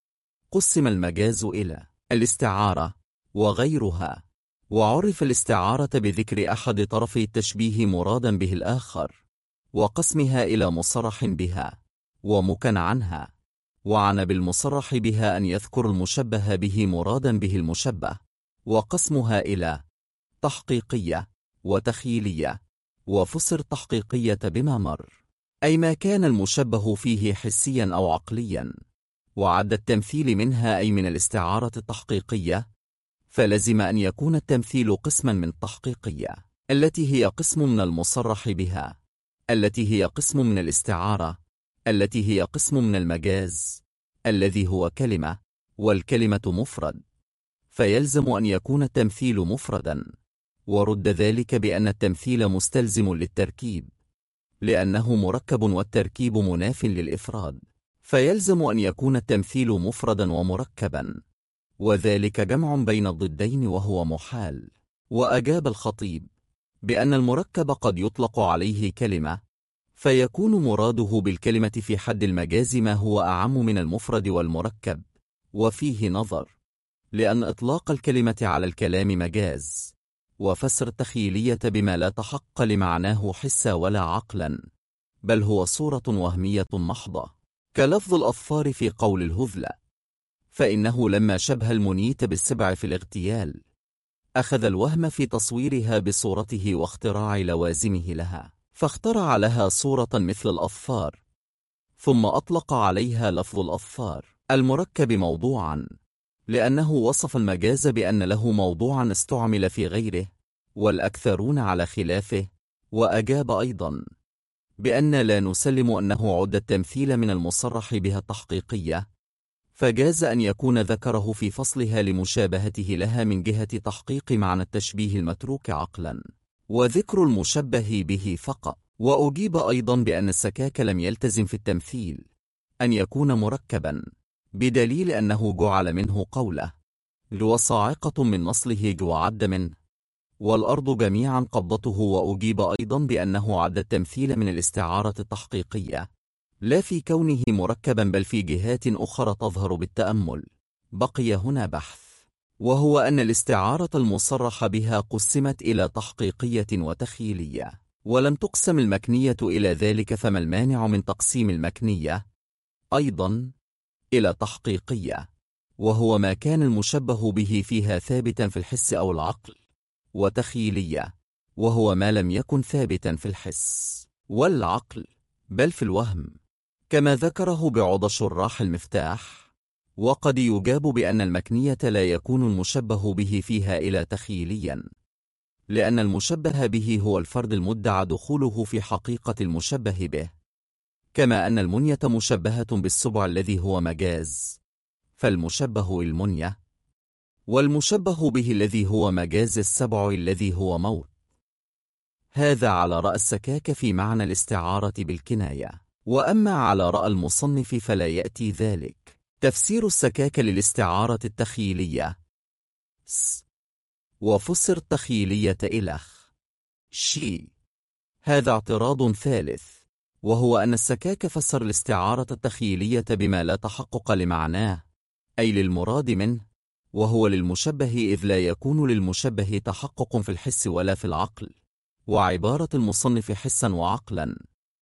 قسم المجاز إلى الاستعارة وغيرها، وعرف الاستعارة بذكر أحد طرفي التشبيه مرادا به الآخر، وقسمها إلى مصرح بها ومكن عنها. وعن بالمصرح بها أن يذكر المشبه به مرادا به المشبه، وقسمها إلى تحقيقية وتخيلية، وفسر تحقيقية بما مر، أي ما كان المشبه فيه حسيا أو عقليا. وعد التمثيل منها أي من الاستعارة التحقيقية، فلزم أن يكون التمثيل قسما من التحقيقية التي هي قسم من المصرح بها، التي هي قسم من الاستعارة، التي هي قسم من المجاز الذي هو كلمة، والكلمة مفرد، فيلزم أن يكون التمثيل مفردا. ورد ذلك بأن التمثيل مستلزم للتركيب، لأنه مركب والتركيب مناف للإفراد، فيلزم أن يكون التمثيل مفردا ومركبا، وذلك جمع بين الضدين وهو محال. وأجاب الخطيب بأن المركب قد يطلق عليه كلمة، فيكون مراده بالكلمة في حد المجاز ما هو أعم من المفرد والمركب. وفيه نظر، لأن إطلاق الكلمة على الكلام مجاز، وفسر التخيلية بما لا تحقق لمعناه حسا ولا عقلا، بل هو صورة وهمية محضة، كلفظ الأظفار في قول الهذلة، فإنه لما شبه المنيت بالسبع في الاغتيال أخذ الوهم في تصويرها بصورته واختراع لوازمه لها، فاخترع لها صورة مثل الأظفار، ثم أطلق عليها لفظ الأظفار المركب موضوعا، لأنه وصف المجاز بأن له موضوعا استعمل في غيره والأكثرون على خلافه، وأجاب أيضا بأن لا نسلم أنه عد التمثيل من المصرح بها التحقيقية، فجاز أن يكون ذكره في فصلها لمشابهته لها من جهة تحقيق معنى التشبيه المتروك عقلا، وذكر المشبه به فقط. وأجيب أيضا بأن السكاك لم يلتزم في التمثيل أن يكون مركبا، بدليل أنه جعل منه قوله وصاعقة من نصله وعد منه والأرض جميعا قبضته. وأجيب أيضا بأنه عد التمثيل من الاستعارة التحقيقية لا في كونه مركبا بل في جهات أخرى تظهر بالتأمل. بقي هنا بحث، وهو أن الاستعارة المصرح بها قسمت إلى تحقيقية وتخيلية، ولم تقسم المكنية إلى ذلك، فما المانع من تقسيم المكنية أيضا إلى تحقيقية، وهو ما كان المشبه به فيها ثابتا في الحس أو العقل، وتخيلية وهو ما لم يكن ثابتا في الحس والعقل بل في الوهم، كما ذكره بعض شراح المفتاح. وقد يجاب بأن المكنية لا يكون المشبه به فيها إلى تخيليا، لأن المشبه به هو الفرد المدعى دخوله في حقيقة المشبه به، كما أن المنية مشبهة بالسبع الذي هو مجاز، فالمشبه المنية، والمشبه به الذي هو مجاز السبع الذي هو موت. هذا على رأى السكاك في معنى الاستعارة بالكناية. وأما على رأى المصنف فلا يأتي ذلك. تفسير السكاك للاستعارة التخيلية وفسر التخيلية إلخ هذا اعتراض ثالث، وهو أن السكاك فسر الاستعارة التخيلية بما لا تحقق لمعناه، أي للمراد منه، وهو للمشبه، إذ لا يكون للمشبه تحقق في الحس ولا في العقل، وعبارة المصنف حسا وعقلا،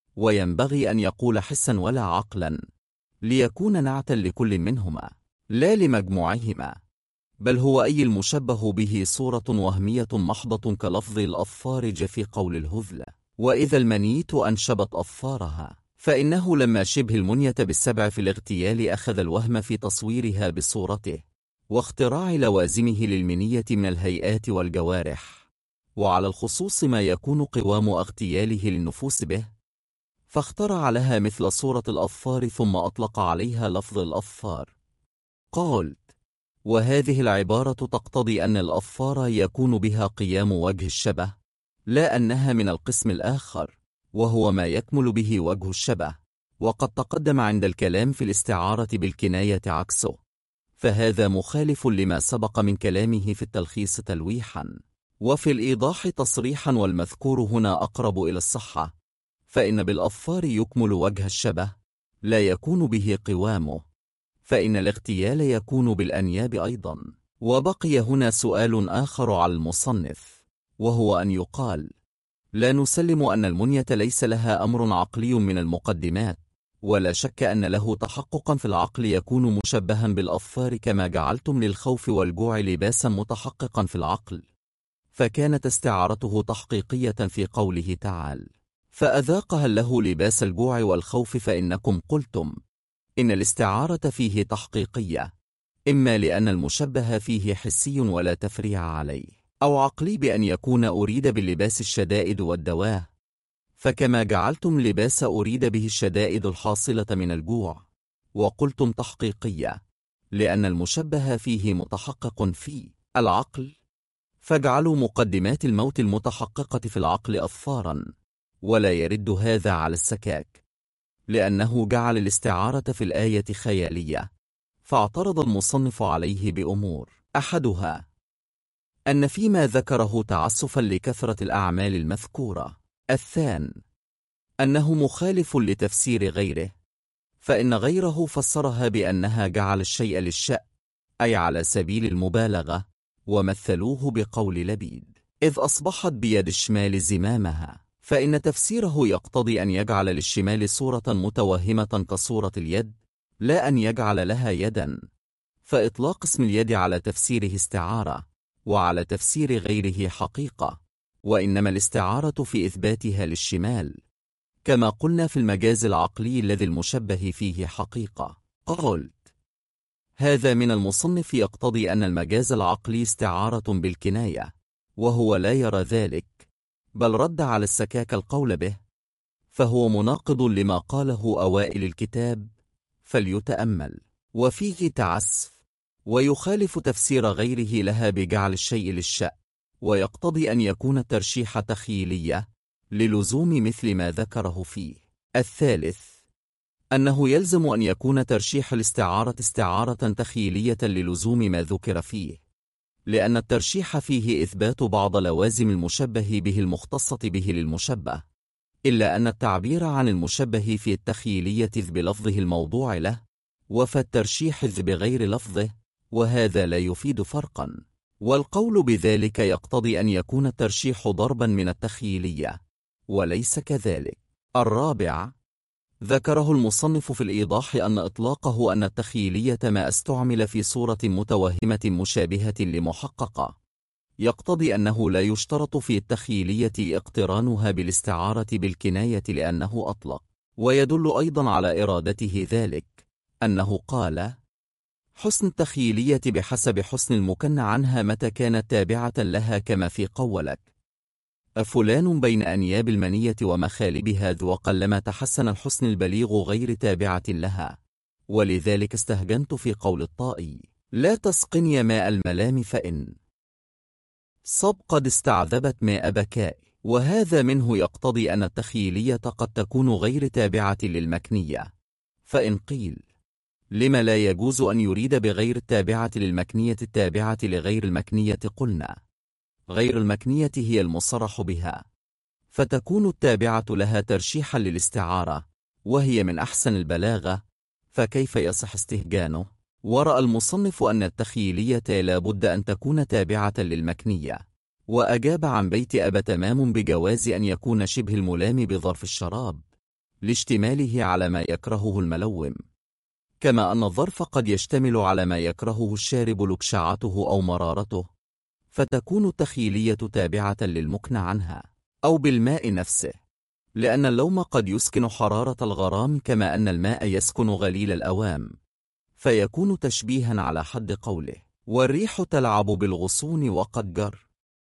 وينبغي أن يقول حسا ولا عقلا ليكون نعتا لكل منهما لا لمجموعهما، بل هو أي المشبه به صورة وهمية محضة كلفظ الأظفار في قول الهذلة وإذا المنيت أنشبت أظفارها، فإنه لما شبه المنية بالسبع في الاغتيال أخذ الوهم في تصويرها بصورته واختراع لوازمه للمنية من الهيئات والجوارح، وعلى الخصوص ما يكون قوام اغتياله للنفوس به، فاخترع لها مثل صورة الأظفار ثم أطلق عليها لفظ الأظفار. قالت: وهذه العبارة تقتضي أن الأظفار يكون بها قيام وجه الشبه، لا أنها من القسم الآخر وهو ما يكمل به وجه الشبه، وقد تقدم عند الكلام في الاستعارة بالكناية عكسه، فهذا مخالف لما سبق من كلامه في التلخيص تلويحا وفي الإيضاح تصريحا، والمذكور هنا أقرب إلى الصحة، فإن بالأظفار يكمل وجه الشبه لا يكون به قوامه، فإن الاغتيال يكون بالأنياب أيضا. وبقي هنا سؤال آخر على المصنف، وهو أن يقال: لا نسلم أن المنية ليس لها أمر عقلي من المقدمات، ولا شك أن له تحققا في العقل يكون مشبها بالأظفار، كما جعلتم للخوف والجوع لباسا متحققا في العقل، فكانت استعارته تحقيقية في قوله تعالى: فأذاقها له لباس الجوع والخوف، فإنكم قلتم إن الاستعارة فيه تحقيقية، إما لأن المشبه فيه حسي ولا تفريع عليه، أو عقلي بأن يكون أريد باللباس الشدائد والدواه، فكما جعلتم لباس أريد به الشدائد الحاصلة من الجوع، وقلتم تحقيقية لأن المشبه فيه متحقق في العقل، فاجعلوا مقدمات الموت المتحققة في العقل أظفارا، ولا يرد هذا على السكاك، لأنه جعل الاستعارة في الآية خيالية. فاعترض المصنف عليه بأمور: أحدها أن فيما ذكره تعسفا لكثرة الأعمال المذكورة، الثاني أنه مخالف لتفسير غيره، فإن غيره فسرها بأنها جعل الشيء للشأن، أي على سبيل المبالغة، ومثلوه بقول لبيد: إذ أصبحت بيد الشمال زمامها، فإن تفسيره يقتضي أن يجعل للشمال صورة متوهمة كصورة اليد، لا أن يجعل لها يدا، فإطلاق اسم اليد على تفسيره استعارة، وعلى تفسير غيره حقيقة، وإنما الاستعارة في إثباتها للشمال، كما قلنا في المجاز العقلي الذي المشبه فيه حقيقة. قلت هذا من المصنف يقتضي أن المجاز العقلي استعارة بالكناية، وهو لا يرى ذلك، بل رد على السكاك القول به، فهو مناقض لما قاله أوائل الكتاب، فليتأمل. وفيه تعسف، ويخالف تفسير غيره لها بجعل الشيء للشأن، ويقتضي أن يكون الترشيح تخيلية للزوم مثل ما ذكره فيه. الثالث أنه يلزم أن يكون ترشيح الاستعارة استعارة تخيلية للزوم ما ذكر فيه، لأن الترشيح فيه إثبات بعض لوازم المشبه به المختصة به للمشبه، إلا أن التعبير عن المشبه في التخيلية إذ بلفظه الموضوع له، وفي الترشيح إذ بغير لفظه، وهذا لا يفيد فرقا، والقول بذلك يقتضي أن يكون الترشيح ضربا من التخيلية، وليس كذلك. الرابع ذكره المصنف في الإيضاح أن إطلاقه أن التخيلية ما استعمل في صورة متوهمة مشابهة لمحققة، يقتضي أنه لا يشترط في التخيلية اقترانها بالاستعارة بالكناية لأنه أطلق، ويدل أيضا على إرادته ذلك أنه قال: حسن التخيلية بحسب حسن المكن عنها متى كانت تابعة لها، كما في قولك فلان بين أنياب المنية ومخالبها ذو، وقلما تحسن الحسن البليغ غير تابعة لها، ولذلك استهجنت في قول الطائي: لا تسقني ماء الملام فإن صب قد استعذبت ماء بكاء. وهذا منه يقتضي أن التخيلية قد تكون غير تابعة للمكنية، فإن قيل لما لا يجوز أن يريد بغير التابعة للمكنية التابعة لغير المكنية، قلنا غير المكنية هي المصرح بها، فتكون التابعة لها ترشيحا للاستعارة، وهي من أحسن البلاغة، فكيف يصح استهجانه؟ ورأى المصنف أن التخيلية لا بد أن تكون تابعة للمكنية، وأجاب عن بيت أبا تمام بجواز أن يكون شبه الملام بظرف الشراب لاشتماله على ما يكرهه الملوم، كما أن الظرف قد يشتمل على ما يكرهه الشارب لكشعته أو مرارته، فتكون التخيلية تابعة للمكن عنها، أو بالماء نفسه، لأن اللوم قد يسكن حرارة الغرام كما أن الماء يسكن غليل الأوام، فيكون تشبيها على حد قوله: والريح تلعب بالغصون وقد جر.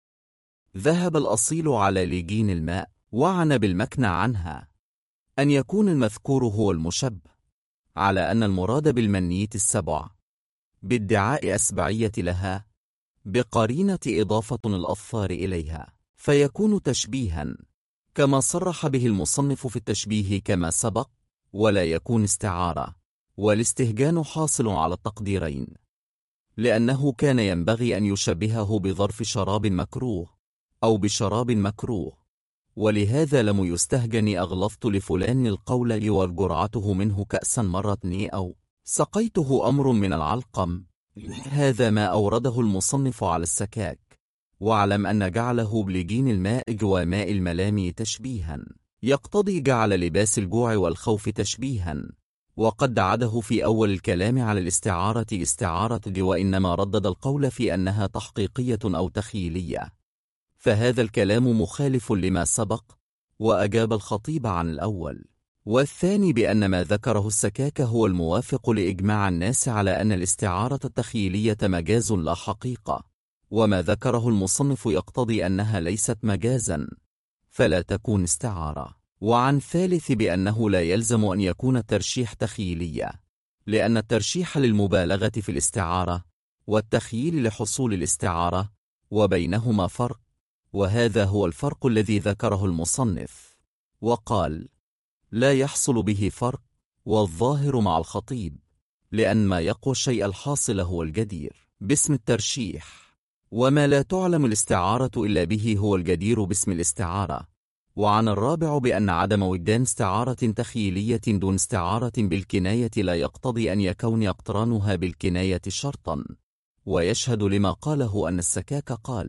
ذهب الأصيل على لجين الماء، وعن بالمكن عنها أن يكون المذكور هو المشبه، على أن المراد بالمنية السبع بادعاء أسبعية لها بقرينة إضافة الأظفار إليها، فيكون تشبيها كما صرح به المصنف في التشبيه كما سبق، ولا يكون استعارة، والاستهجان حاصل على التقديرين، لأنه كان ينبغي أن يشبهه بظرف شراب مكروه أو بشراب مكروه، ولهذا لم يستهجن أغلظت لفلان القول وجرعته منه كأسا مرتني، أو سقيته أمر من العلقم. هذا ما أورده المصنف على السكاك، واعلم أن جعله بلجين الماء وماء الملام تشبيها يقتضي جعل لباس الجوع والخوف تشبيها، وقد عده في أول الكلام على الاستعارة استعارة، وإنما ردد القول في أنها تحقيقية أو تخيلية، فهذا الكلام مخالف لما سبق، وأجاب الخطيب عن الأول. والثاني بأن ما ذكره السكاك هو الموافق لإجماع الناس على أن الاستعارة التخيلية مجاز لا حقيقة، وما ذكره المصنف يقتضي أنها ليست مجازا، فلا تكون استعارة. وعن ثالث بأنه لا يلزم أن يكون الترشيح تخيلية، لأن الترشيح للمبالغة في الاستعارة، والتخييل لحصول الاستعارة، وبينهما فرق، وهذا هو الفرق الذي ذكره المصنف، وقال: لا يحصل به فرق، والظاهر مع الخطيب، لأن ما يقوى الشيء الحاصل هو الجدير باسم الترشيح، وما لا تعلم الاستعارة إلا به هو الجدير باسم الاستعارة. وعن الرابع بأن عدم وجدان استعارة تخيلية دون استعارة بالكناية لا يقتضي أن يكون اقترانها بالكناية شرطا، ويشهد لما قاله أن السكاك قال: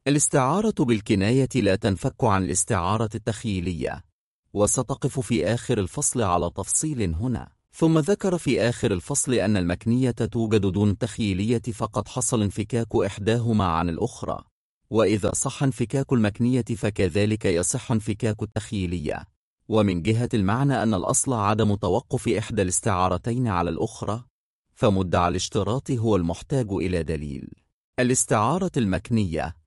الاستعارة بالكناية لا تنفك عن الاستعارة التخيلية، وستقف في آخر الفصل على تفصيل هنا. ثم ذكر في آخر الفصل أن المكنية توجد دون التخيلية، فقد حصل انفكاك إحداهما عن الأخرى، وإذا صح انفكاك المكنية فكذلك يصح انفكاك التخيلية. ومن جهة المعنى أن الأصل عدم توقف إحدى الاستعارتين على الأخرى، فمدعى الاشتراط هو المحتاج إلى دليل. الاستعارة المكنية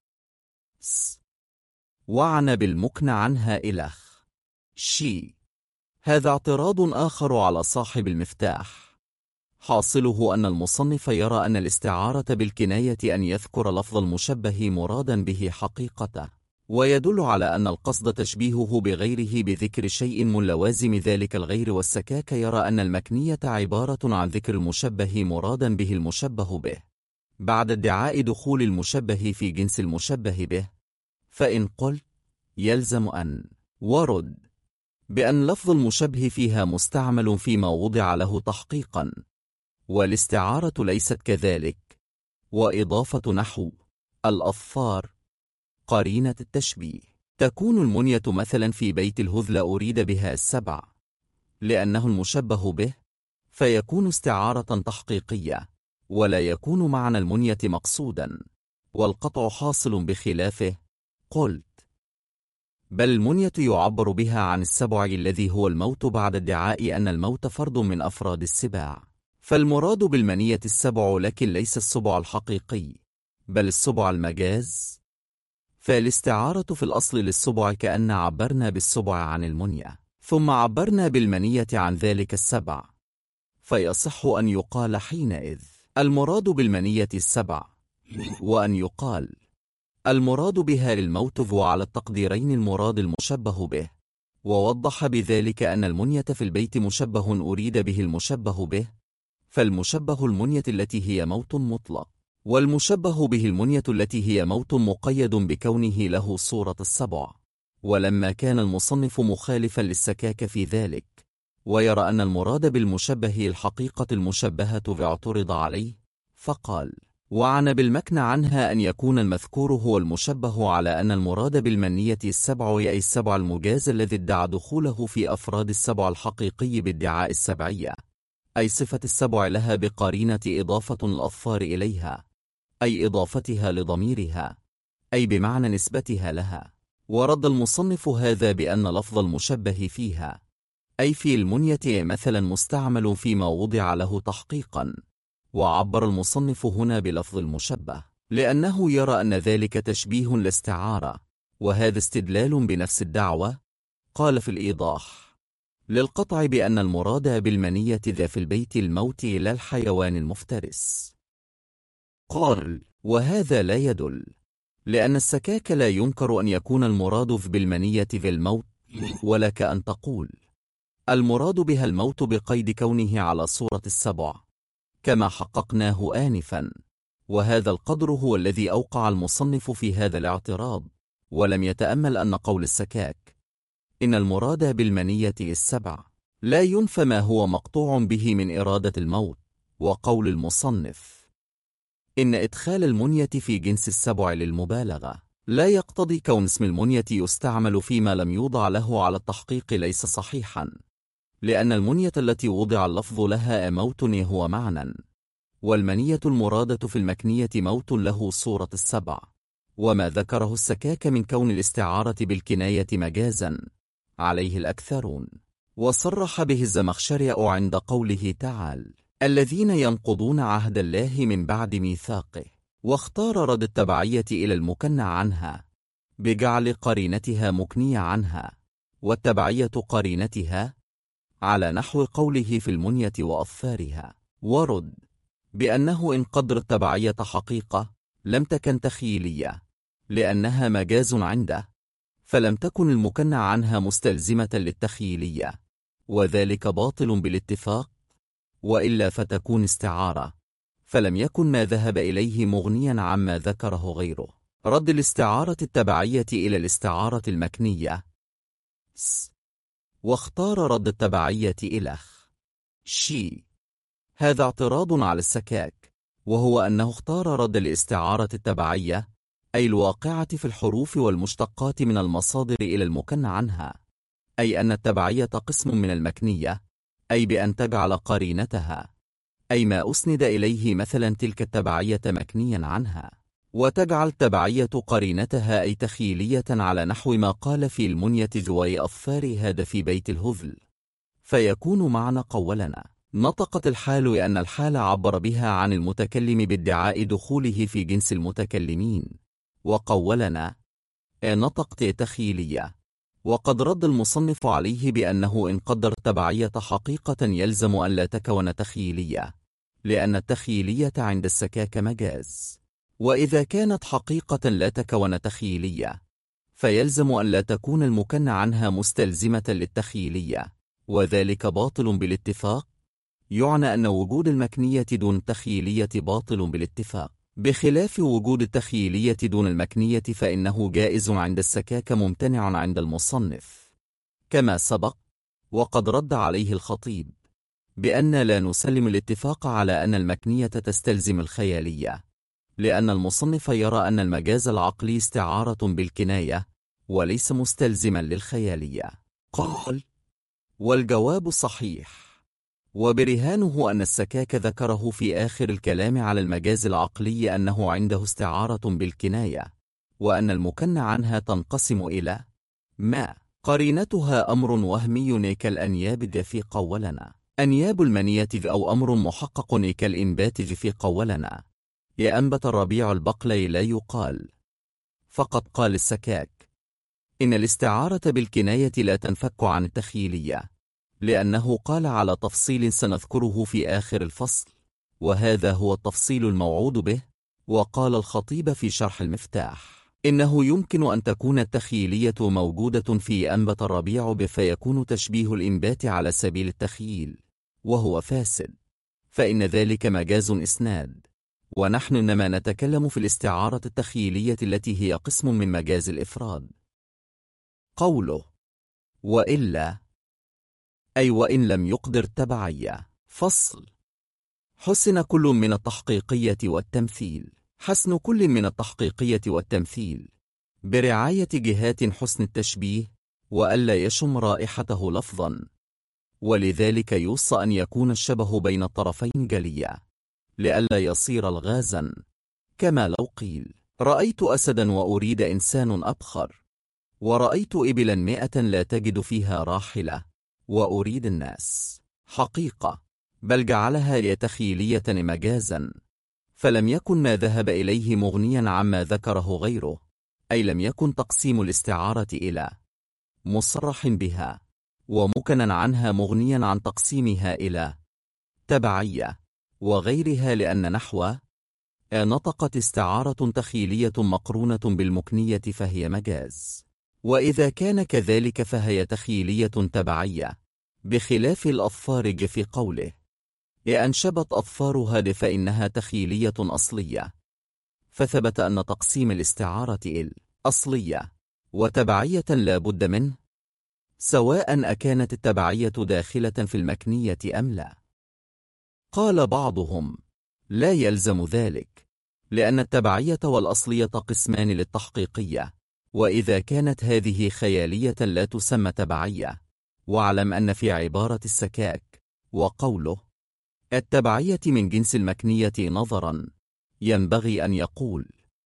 وعن بالمكن عنها إلخ شي. هذا اعتراض آخر على صاحب المفتاح، حاصله أن المصنف يرى أن الاستعارة بالكناية أن يذكر لفظ المشبه مرادا به حقيقته، ويدل على أن القصد تشبيهه بغيره بذكر شيء من لوازم ذلك الغير. والسكاك يرى أن المكنية عبارة عن ذكر المشبه مرادا به المشبه به بعد ادعاء دخول المشبه في جنس المشبه به. فإن قلت يلزم أن ورد بأن لفظ المشبه فيها مستعمل فيما وضع له تحقيقا، والاستعارة ليست كذلك. وإضافة نحو الأظفار قرينة التشبيه. تكون المنية مثلا في بيت الهذل أريد بها السبع لأنه المشبه به، فيكون استعارة تحقيقية، ولا يكون معنى المنية مقصودا، والقطع حاصل بخلافه. قلت بل المنية يعبر بها عن السبع الذي هو الموت بعد ادعاء أن الموت فرد من أفراد السباع، فالمراد بالمنية السبع، لكن ليس السبع الحقيقي بل السبع المجاز. فالاستعارة في الأصل للسبع كأن عبرنا بالسبع عن المنية ثم عبرنا بالمنية عن ذلك السبع، فيصح أن يقال حينئذ المراد بالمنية السبع، وأن يقال المراد بها للموت، وعلى التقديرين المراد المشبه به. ووضح بذلك أن المنية في البيت مشبه أريد به المشبه به، فالمشبه المنية التي هي موت مطلق، والمشبه به المنية التي هي موت مقيد بكونه له صورة السبع. ولما كان المصنف مخالفا للسكاك في ذلك، ويرى أن المراد بالمشبه الحقيقة المشبهة فاعترض عليه، فقال وعن بالمكن عنها أن يكون المذكور هو المشبه، على أن المراد بالمنية السبع أي السبع المجاز الذي ادعى دخوله في أفراد السبع الحقيقي بادعاء السبعية، أي صفة السبع لها بقرينة إضافة الأظفار إليها، أي إضافتها لضميرها، أي بمعنى نسبتها لها. ورد المصنف هذا بأن لفظ المشبه فيها أي في المنية مثلا مستعمل فيما وضع له تحقيقا، وعبر المصنف هنا بلفظ المشبه لأنه يرى أن ذلك تشبيه لاستعارة، وهذا استدلال بنفس الدعوة. قال في الإيضاح للقطع بأن المراد بالمنية ذا في البيت الموت لا الحيوان المفترس. قال وهذا لا يدل، لأن السكاك لا ينكر أن يكون المراد بالمنية ذي الموت، ولك أن تقول المراد بها الموت بقيد كونه على صورة السبع كما حققناه آنفا، وهذا القدر هو الذي أوقع المصنف في هذا الاعتراض، ولم يتأمل أن قول السكاك إن المراد بالمنية السبع لا ينفى ما هو مقطوع به من إرادة الموت، وقول المصنف إن إدخال المنية في جنس السبع للمبالغة لا يقتضي كون اسم المنية يستعمل فيما لم يوضع له على التحقيق ليس صحيحا، لأن المنية التي وضع اللفظ لها موت هو معنى، والمنية المرادة في المكنية موت له صورة السبع. وما ذكره السكاك من كون الاستعارة بالكناية مجازا عليه الأكثرون، وصرح به الزمخشري عند قوله تعالى الذين ينقضون عهد الله من بعد ميثاقه، واختار رد التبعية إلى المكنى عنها بجعل قرينتها مكنية عنها، والتبعية قرينتها، على نحو قوله في المنية وأظفارها. ورد بأنه إن قدر التبعية حقيقة لم تكن تخيلية لأنها مجاز عنده، فلم تكن المكنى عنها مستلزمة للتخيلية، وذلك باطل بالاتفاق، وإلا فتكون استعارة، فلم يكن ما ذهب إليه مغنيا عما ذكره غيره. رد الاستعارة التبعية إلى الاستعارة المكنية واختار رد التبعية إلخ شي. هذا اعتراض على السكاك، وهو أنه اختار رد الاستعارة التبعية أي الواقعة في الحروف والمشتقات من المصادر إلى المكنى عنها، أي أن التبعية قسم من المكنية، أي بأن تجعل قرينتها، أي ما أسند إليه مثلا تلك التبعية مكنيا عنها، وتجعل تبعية قرينتها أي تخيلية على نحو ما قال في المنية جوي أظفار هذا في بيت الهذل، فيكون معنى قولنا نطقت الحال لأن الحال عبر بها عن المتكلم بادعاء دخوله في جنس المتكلمين، وقولنا نطقت تخيلية. وقد رد المصنف عليه بأنه إن قدر تبعية حقيقة يلزم أن لا تكون تخيلية، لأن التخيلية عند السكاك مجاز، وإذا كانت حقيقة لا تكون تخيلية فيلزم أن لا تكون المكنى عنها مستلزمة للتخيلية، وذلك باطل بالاتفاق، يعني أن وجود المكنية دون التخيلية باطل بالاتفاق، بخلاف وجود التخيلية دون المكنية فإنه جائز عند السكاك ممتنع عند المصنف كما سبق. وقد رد عليه الخطيب بأن لا نسلم الاتفاق على أن المكنية تستلزم الخيالية، لأن المصنف يرى أن المجاز العقلي استعارة بالكناية وليس مستلزما للخيالية. قال: والجواب صحيح، وبرهانه أن السكاك ذكره في آخر الكلام على المجاز العقلي أنه عنده استعارة بالكناية، وأن المكنى عنها تنقسم إلى ما قرينتها أمر وهمي كالأنياب في قولنا، أنياب المنية أو أمر محقق كالإنبات في قولنا، أنبت الربيع البقلي لا يقال. فقد قال السكاك إن الاستعارة بالكناية لا تنفك عن التخيلية، لأنه قال على تفصيل سنذكره في آخر الفصل، وهذا هو التفصيل الموعود به. وقال الخطيب في شرح المفتاح إنه يمكن أن تكون التخيلية موجودة في أنبت الربيع فيكون تشبيه الإنبات على سبيل التخييل وهو فاسد، فإن ذلك مجاز إسناد، ونحن إنما نتكلم في الاستعارة التخيلية التي هي قسم من مجاز الإفراد. قوله وإلا أي وإن لم يقدر تبعية. فصل: حسن كل من التحقيقية والتمثيل. حسن كل من التحقيقية والتمثيل برعاية جهات حسن التشبيه وألا يشم رائحته لفظا، ولذلك يوصى أن يكون الشبه بين الطرفين جليا لئلا يصير الغازا، كما لو قيل رأيت أسدا وأريد إنسان أبخر، ورأيت إبلا 100 لا تجد فيها راحلة وأريد الناس حقيقة، بل جعلها تخيلية مجازا، فلم يكن ما ذهب إليه مغنيا عما ذكره غيره، أي لم يكن تقسيم الاستعارة إلى مصرح بها ومكنا عنها مغنيا عن تقسيمها إلى تبعية وغيرها، لأن نحو نطقت استعارة تخيلية مقرونة بالمكنية فهي مجاز، وإذا كان كذلك فهي تخيلية تبعية، بخلاف الأظفار في قوله أنشبت أظفارها فإنها تخيلية أصلية، فثبت أن تقسيم الاستعارة الأصلية وتبعية لا بد منه، سواء أكانت التبعية داخلة في المكنية أم لا. قال بعضهم لا يلزم ذلك، لأن التبعية والأصلية قسمان للتحقيقية، وإذا كانت هذه خيالية لا تسمى تبعية. واعلم أن في عبارة السكاك وقوله التبعية من جنس المكنية نظرا ينبغي أن يقول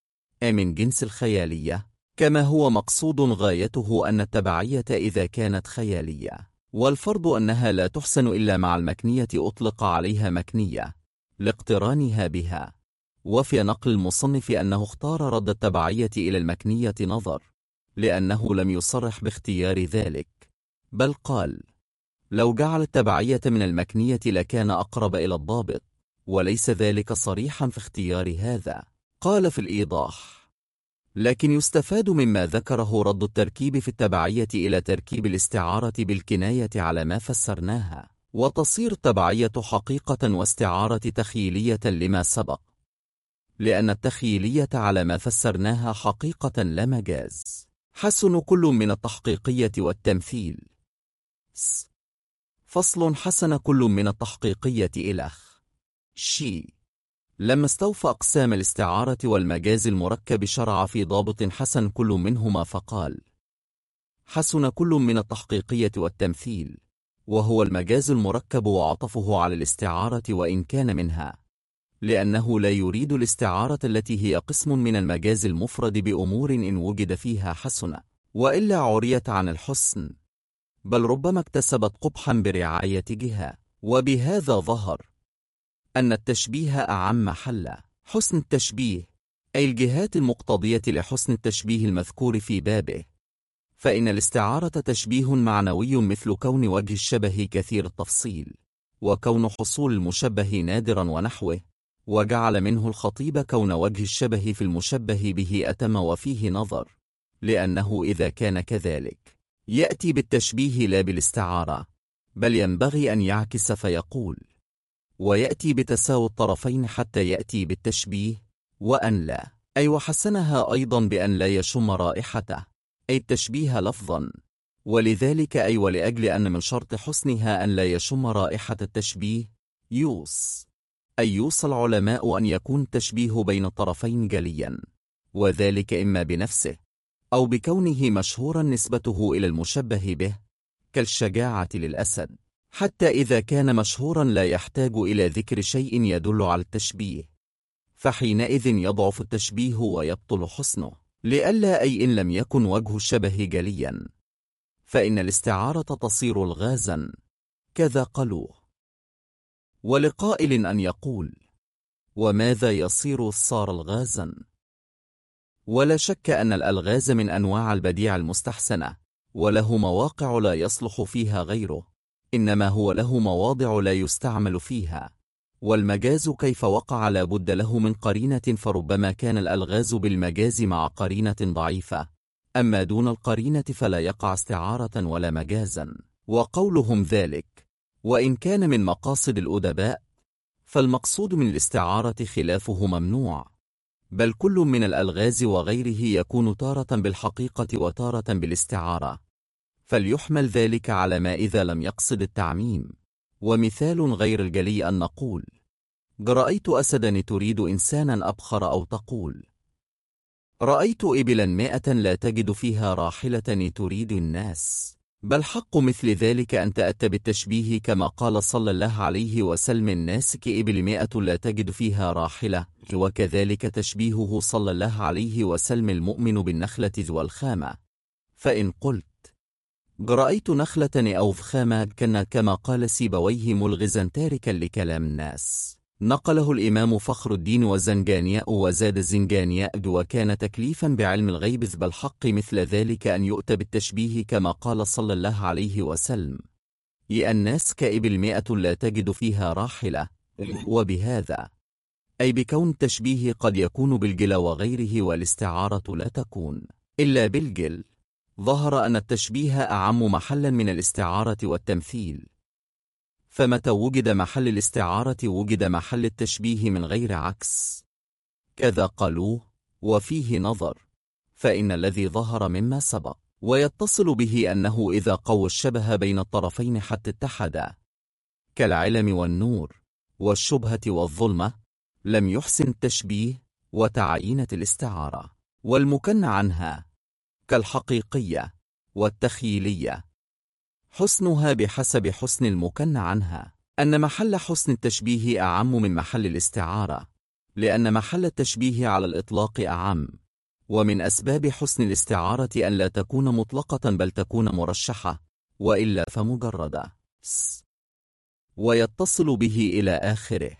من جنس الخيالية، كما هو مقصود غايته أن التبعية إذا كانت خيالية والفرض أنها لا تحسن إلا مع المكنية أطلق عليها مكنية لاقترانها بها. وفي نقل المصنف أنه اختار رد التبعية إلى المكنية نظر، لأنه لم يصرح باختيار ذلك، بل قال لو جعل التبعية من المكنية لكان أقرب إلى الضابط، وليس ذلك صريحا في اختيار هذا. قال في الإيضاح لكن يستفاد مما ذكره رد التركيب في التبعية إلى تركيب الاستعارة بالكناية على ما فسرناها، وتصير التبعية حقيقة واستعارة تخيلية لما سبق، لأن التخيلية على ما فسرناها حقيقة لا مجاز. حسن كل من التحقيقية والتمثيل. فصل: حسن كل من التحقيقية إلخ شي لما استوفى أقسام الاستعارة والمجاز المركب شرع في ضابط حسن كل منهما فقال: حسن كل من التحقيقية والتمثيل، وهو المجاز المركب وعطفه على الاستعارة وإن كان منها، لأنه لا يريد الاستعارة التي هي قسم من المجاز المفرد بأمور إن وجد فيها حسن وإلا عريت عن الحسن، بل ربما اكتسبت قبحا برعاية جهة. وبهذا ظهر أن التشبيه أعم محل حسن التشبيه، أي الجهات المقتضية لحسن التشبيه المذكور في بابه، فإن الاستعارة تشبيه معنوي مثل كون وجه الشبه كثير التفصيل، وكون حصول المشبه نادرا ونحوه، وجعل منه الخطيب كون وجه الشبه في المشبه به أتم وفيه نظر، لأنه إذا كان كذلك يأتي بالتشبيه لا بالاستعارة، بل ينبغي أن يعكس فيقول: ويأتي بتساوي الطرفين حتى يأتي بالتشبيه، وأن لا، أي وحسنها أيضا بأن لا يشم رائحته، أي التشبيه لفظا، ولذلك أي ولأجل أن من شرط حسنها أن لا يشم رائحة التشبيه أي يوصى العلماء أن يكون التشبيه بين الطرفين جليا، وذلك إما بنفسه أو بكونه مشهورا نسبته إلى المشبه به، كالشجاعة للأسد، حتى إذا كان مشهورا لا يحتاج إلى ذكر شيء يدل على التشبيه، فحينئذ يضعف التشبيه ويبطل حسنه، لئلا أي إن لم يكن وجه الشبه جليا فإن الاستعارة تصير الغازا، كذا قالوه. ولقائل أن يقول: وماذا يصير صار الغازا؟ ولا شك أن الألغاز من أنواع البديع المستحسنة، وله مواقع لا يصلح فيها غيره، إنما هو له مواضع لا يستعمل فيها، والمجاز كيف وقع لا بد له من قرينة، فربما كان الألغاز بالمجاز مع قرينة ضعيفة، أما دون القرينة فلا يقع استعارة ولا مجازا. وقولهم ذلك وإن كان من مقاصد الأدباء، فالمقصود من الاستعارة خلافه ممنوع، بل كل من الألغاز وغيره يكون تارة بالحقيقة وتارة بالاستعارة، فليحمل ذلك على ما إذا لم يقصد التعميم. ومثال غير الجلي أن نقول: رأيت أسدا تريد إنسانا أبخر، أو تقول: رأيت إبلا 100 لا تجد فيها راحلة تريد الناس، بل حق مثل ذلك أن تأتى بالتشبيه كما قال صلى الله عليه وسلم: الناس كإبل 100 لا تجد فيها راحلة، وكذلك تشبيهه صلى الله عليه وسلم المؤمن بالنخلة ذو الخامة. فإن قلت: رأيت نخلة أو فخامة كما قال سيبويه ملغزا تاركا لكلام الناس، نقله الإمام فخر الدين وزنجانياء، وزاد زنجانياء: وكان تكليفا بعلم الغيب، بل حق مثل ذلك أن يؤتى بالتشبيه كما قال صلى الله عليه وسلم: الناس كإبل 100 لا تجد فيها راحلة. وبهذا أي بكون التشبيه قد يكون بالجل وغيره، والاستعارة لا تكون إلا بالجل، ظهر أن التشبيه أعم محلا من الاستعارة والتمثيل، فمتى وجد محل الاستعارة وجد محل التشبيه من غير عكس، كذا قالوه. وفيه نظر، فإن الذي ظهر مما سبق ويتصل به أنه إذا قوى الشبه بين الطرفين حتى اتحدا، كالعلم والنور والشبهة والظلمة، لم يحسن التشبيه وتعينت الاستعارة. والمكن عنها كالحقيقية والتخيلية حسنها بحسب حسن المكن عنها، أن محل حسن التشبيه أعم من محل الاستعارة، لأن محل التشبيه على الإطلاق أعم، ومن أسباب حسن الاستعارة أن لا تكون مطلقة بل تكون مرشحة، وإلا فمجردة ويتصل به إلى آخره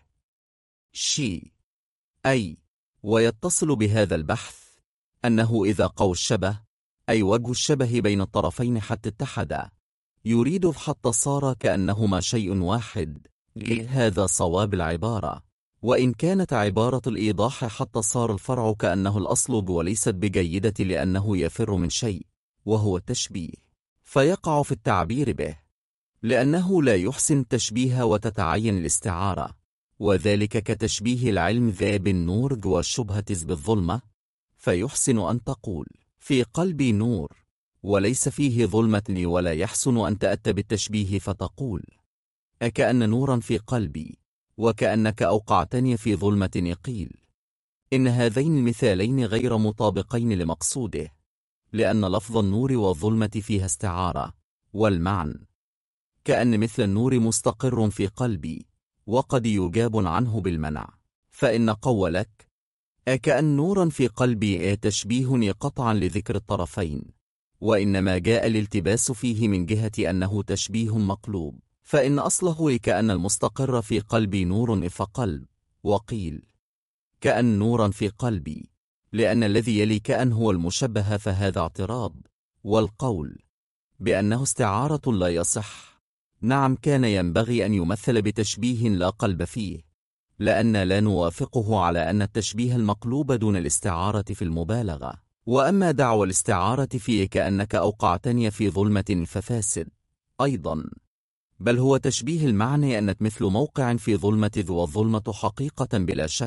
أي ويتصل بهذا البحث أنه إذا قوى الشبه، أي وجه الشبه بين الطرفين حتى اتحدا، يريد حتى صار كأنهما شيء واحد، هذا صواب العبارة. وإن كانت عبارة الإيضاح حتى صار الفرع كأنه الأصل، وليست بجيدة لأنه يفر من شيء وهو التشبيه، فيقع في التعبير به، لأنه لا يحسن التشبيه وتتعين الاستعارة، وذلك كتشبيه العلم ذا بالنور والشبهة بالظلمة، فيحسن أن تقول: في قلبي نور وليس فيه ظلمة، ولا يحسن أن تأتى بالتشبيه فتقول: أكأن نورا في قلبي وكأنك أوقعتني في ظلمة قيل. إن هذين المثالين غير مطابقين لمقصوده، لأن لفظ النور والظلمة فيها استعارة، والمعنى كأن مثل النور مستقر في قلبي، وقد يجاب عنه بالمنع. فإن قولك كأن نورا في قلبي تشبيه قطعا لذكر الطرفين، وإنما جاء الالتباس فيه من جهة أنه تشبيه مقلوب، فإن أصله كأن المستقر في قلبي نور فقلب، وقيل كأن نورا في قلبي، لأن الذي يلي كأن هو المشبه، فهذا اعتراض. والقول بأنه استعارة لا يصح. نعم، كان ينبغي أن يمثل بتشبيه لا قلب فيه، لأن لا نوافقه على أن التشبيه المقلوب دون الاستعارة في المبالغة. وأما دعوى الاستعارة فيه كأنك أوقعتني في ظلمة ففاسد أيضا، بل هو تشبيه المعنى أنك مثل موقع في ظلمة، والظلمة حقيقة بلا شك.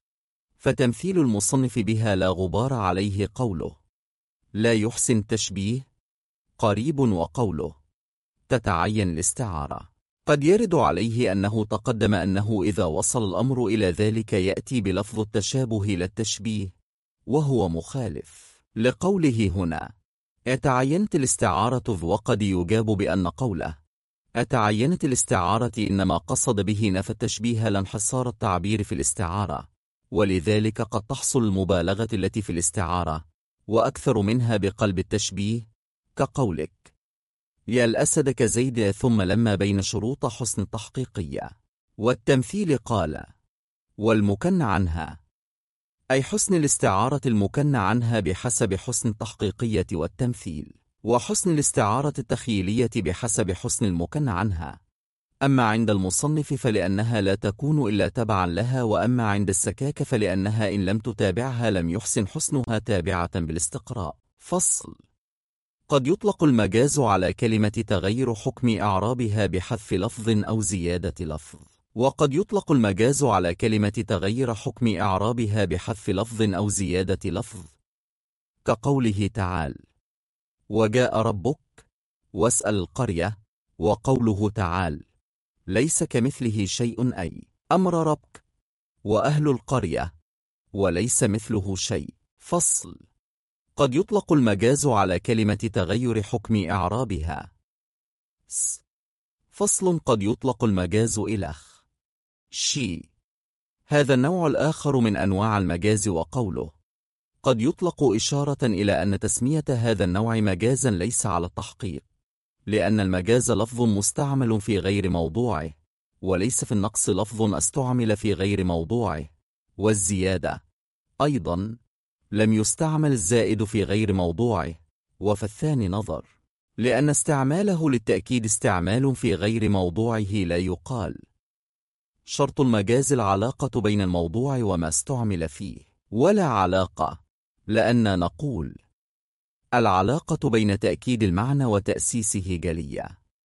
فتمثيل المصنف بها لا غبار عليه قوله لا يحسن تشبيه قريب، وقوله تتعين الاستعارة قد يرد عليه أنه تقدم أنه إذا وصل الأمر إلى ذلك يأتي بلفظ التشابه لا التشبيه، وهو مخالف لقوله هنا أتعينت الاستعارة، وقد يجاب بأن قوله أتعينت الاستعارة إنما قصد به نفى التشبيه لا انحصار التعبير في الاستعارة، ولذلك قد تحصل المبالغة التي في الاستعارة وأكثر منها بقلب التشبيه، كقولك يا الأسد كزيد، ثم لما بين شروط حسن التحقيقية والتمثيل قال والمكن عنها، أي حسن الاستعارة المكن عنها بحسب حسن التحقيقية والتمثيل، وحسن الاستعارة التخيلية بحسب حسن المكن عنها. أما عند المصنف فلأنها لا تكون إلا تبعا لها، وأما عند السكاك فلأنها إن لم تتابعها لم يحسن حسنها تابعة بالاستقراء. فصل. قد يطلق المجاز على كلمة تغير حكم إعرابها بحذف لفظ أو زيادة لفظ، وقد يطلق المجاز على كلمة تغير حكم إعرابها بحذف لفظ أو زيادة لفظ، كقوله تعالى وجاء ربك واسأل القرية، وقوله تعالى ليس كمثله شيء، أي أمر ربك وأهل القرية وليس مثله شيء. فصل. قد يطلق المجاز على كلمة تغير حكم إعرابها. فصل. قد يطلق المجاز إلخ شي، هذا النوع الآخر من أنواع المجاز، وقوله قد يطلق إشارة إلى أن تسمية هذا النوع مجازا ليس على التحقيق، لأن المجاز لفظ مستعمل في غير موضوعه، وليس في النقص لفظ استعمل في غير موضوعه، والزيادة أيضا لم يستعمل الزائد في غير موضوعه، وفي الثاني نظر، لأن استعماله للتأكيد استعمال في غير موضوعه لا يقال. شرط المجاز العلاقة بين الموضوع وما استعمل فيه، ولا علاقة، لأن نقول العلاقة بين تأكيد المعنى وتأسيسه جلية.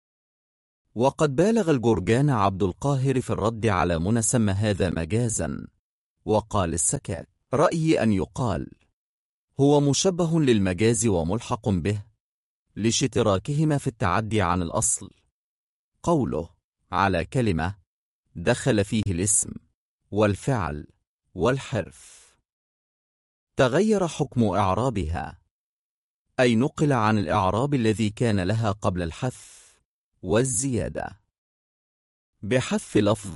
وقد بالغ الجرجان عبد القاهر في الرد على من سمى هذا مجازا، وقال السكاك رأيي أن يقال هو مشبه للمجاز وملحق به لاشتراكهما في التعدي عن الأصل. قوله على كلمة دخل فيه الاسم والفعل والحرف تغير حكم إعرابها، أي نقل عن الإعراب الذي كان لها قبل الحذف والزيادة بحذف لفظ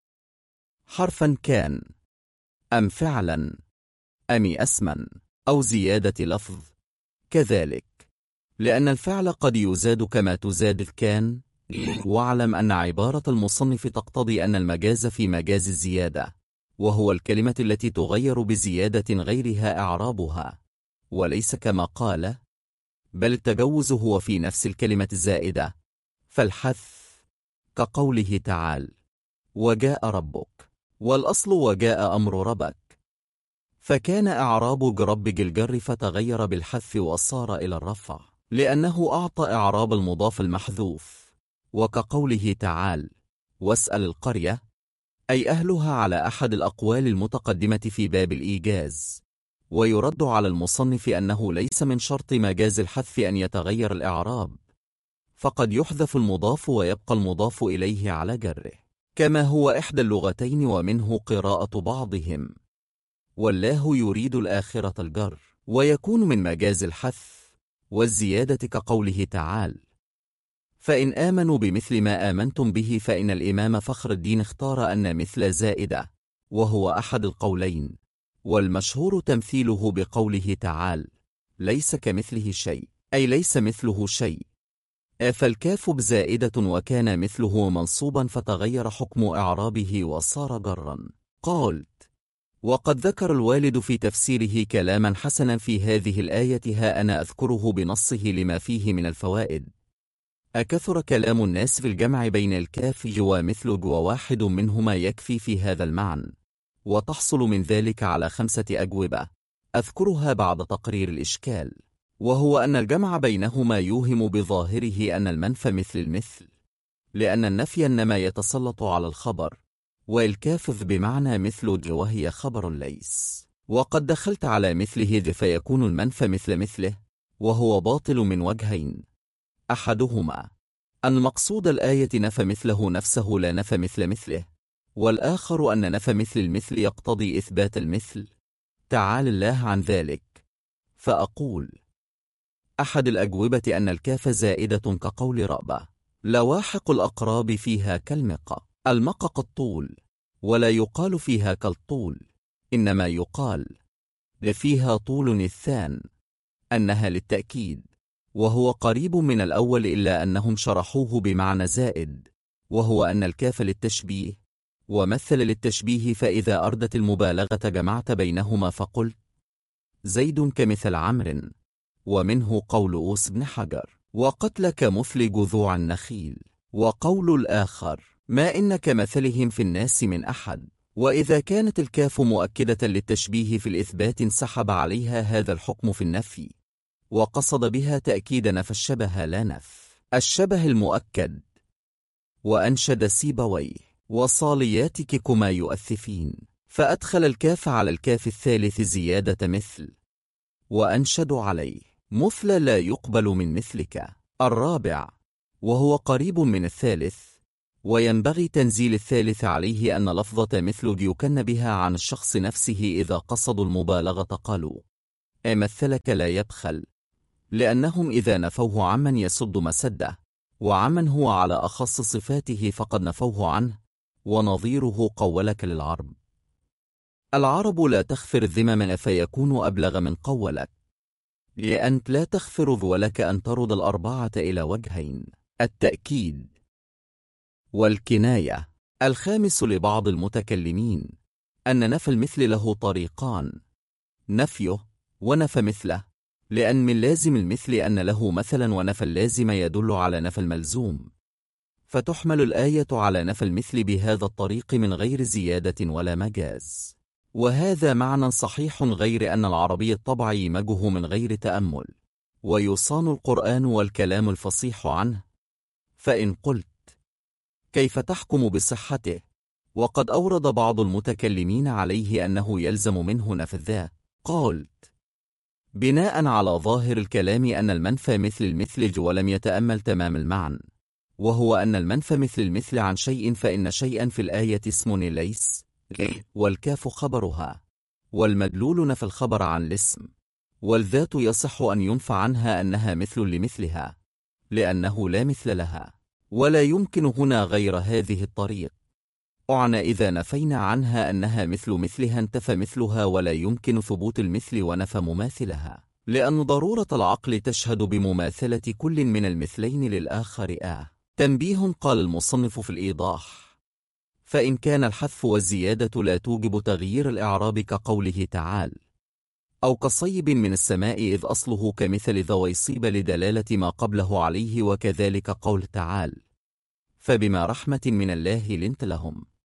حرفا كان أم فعلا أم اسما أو زيادة لفظ كذلك، لأن الفعل قد يزاد كما تزاد كان. واعلم أن عبارة المصنف تقتضي أن المجاز في مجاز الزيادة، وهو الكلمة التي تغير بزيادة غيرها إعرابها، وليس كما قال، بل التجوز هو في نفس الكلمة الزائدة، فالحذف كقوله تعالى وجاء ربك، والأصل وجاء أمر ربك، فكان إعراب ربك الجر فتغير بالحذف وصار إلى الرفع، لأنه أعطى إعراب المضاف المحذوف، وكقوله تعالى واسأل القرية، أي أهلها على أحد الأقوال المتقدمة في باب الإيجاز. ويرد على المصنف أنه ليس من شرط مجاز الحذف أن يتغير الإعراب، فقد يحذف المضاف ويبقى المضاف إليه على جره، كما هو إحدى اللغتين ومنه قراءة بعضهم. والله يريد الآخرة الجر، ويكون من مجاز الحث والزيادة كقوله تعالى: فإن آمنوا بمثل ما آمنتم به. فإن الإمام فخر الدين اختار أن مثل زائدة، وهو أحد القولين، والمشهور تمثيله بقوله تعالى: ليس كمثله شيء، أي ليس مثله شيء. فالكاف بزائدة وكان مثله منصوبا فتغير حكم إعرابه وصار جرا. قالت: وقد ذكر الوالد في تفسيره كلاما حسنا في هذه الآية، ها أنا أذكره بنصه لما فيه من الفوائد. أكثر كلام الناس في الجمع بين الكاف ومثل وواحد منهما يكفي في هذا المعنى، وتحصل من ذلك على 5 أجوبة أذكرها بعد تقرير الإشكال، وهو أن الجمع بينهما يوهم بظاهره أن المنفى مثل المثل، لأن النفي إنما يتسلط على الخبر، والكاف بمعنى مثل وهي خبر ليس. وقد دخلت على مثله فيكون المنفى مثل مثله، وهو باطل من وجهين: أحدهما أن مقصود الآية نفى مثله نفسه لا نفى مثل مثله، والآخر أن نفى مثل المثل يقتضي إثبات المثل، تعالى الله عن ذلك. فأقول: أحد الأجوبة أن الكاف زائدة كقول رأبة: لواحق الأقراب فيها كالمقة. المقة الطول، ولا يقال فيها كالطول، إنما يقال فيها طول الثان، أنها للتأكيد، وهو قريب من الأول إلا أنهم شرحوه بمعنى زائد، وهو أن الكاف للتشبيه ومثل للتشبيه، فإذا أردت المبالغة جمعت بينهما فقلت: زيد كمثل عمرو. ومنه قول أوس بن حجر: وقتلك مثل جذوع النخيل. وقول الآخر: ما إن كمثلهم في الناس من أحد. وإذا كانت الكاف مؤكدة للتشبيه في الإثبات انسحب عليها هذا الحكم في النفي، وقصد بها تأكيد نفى الشبه لا نفي الشبه المؤكد. وأنشد سيبويه: وصالياتككما يؤثفين، فأدخل الكاف على الكاف الثالث زيادة مثل، وأنشد عليه: مثل لا يقبل من مثلك. الرابع، وهو قريب من الثالث، وينبغي تنزيل الثالث عليه، أن لفظة مثل يكن بها عن الشخص نفسه إذا قصدوا المبالغة قالوا: مثلك لا يبخل، لأنهم إذا نفوه عمن يسد مسده، وعمن هو على أخص صفاته فقد نفوه عنه. ونظيره قولك للعرب: العرب لا تخفر الذمم، فيكون أبلغ من قولك، لأنت لا تخفر ولك أن ترد الأربعة إلى وجهين: التأكيد والكناية. الخامس لبعض المتكلمين أن نفى المثل له طريقان: نفيه ونفى مثله، لأن من لازم المثل أن له مثلا، ونفى اللازم يدل على نفى الملزوم، فتحمل الآية على نفى المثل بهذا الطريق من غير زيادة ولا مجاز. وهذا معنى صحيح، غير أن العربي الطبع يمجه من غير تأمل، ويصان القرآن والكلام الفصيح عنه. فإن قلت: كيف تحكم بصحته؟ وقد أورد بعض المتكلمين عليه أنه يلزم منه نفي الذات. قالت: بناء على ظاهر الكلام أن المنفى مثل المثل، ولم يتأمل تمام المعنى، وهو أن المنفى مثل المثل عن شيء، فإن شيئا في الآية اسم ليس، والكاف خبرها، والمدلول نفى الخبر عن الاسم، والذات يصح أن ينفى عنها أنها مثل لمثلها، لأنه لا مثل لها، ولا يمكن هنا غير هذه الطريق. أعنى إذا نفينا عنها أنها مثل مثلها انتفى مثلها، ولا يمكن ثبوت المثل ونفى مماثلها، لأن ضرورة العقل تشهد بمماثلة كل من المثلين للآخر. تنبيه. قال المصنف في الإيضاح: فإن كان الحذف والزيادة لا توجب تغيير الإعراب كقوله تعالى: أو كصيب من السماء، إذ أصله كمثل ذويصيب لدلالة ما قبله عليه، وكذلك قول تعالى: فبما رحمة من الله لنت لهم.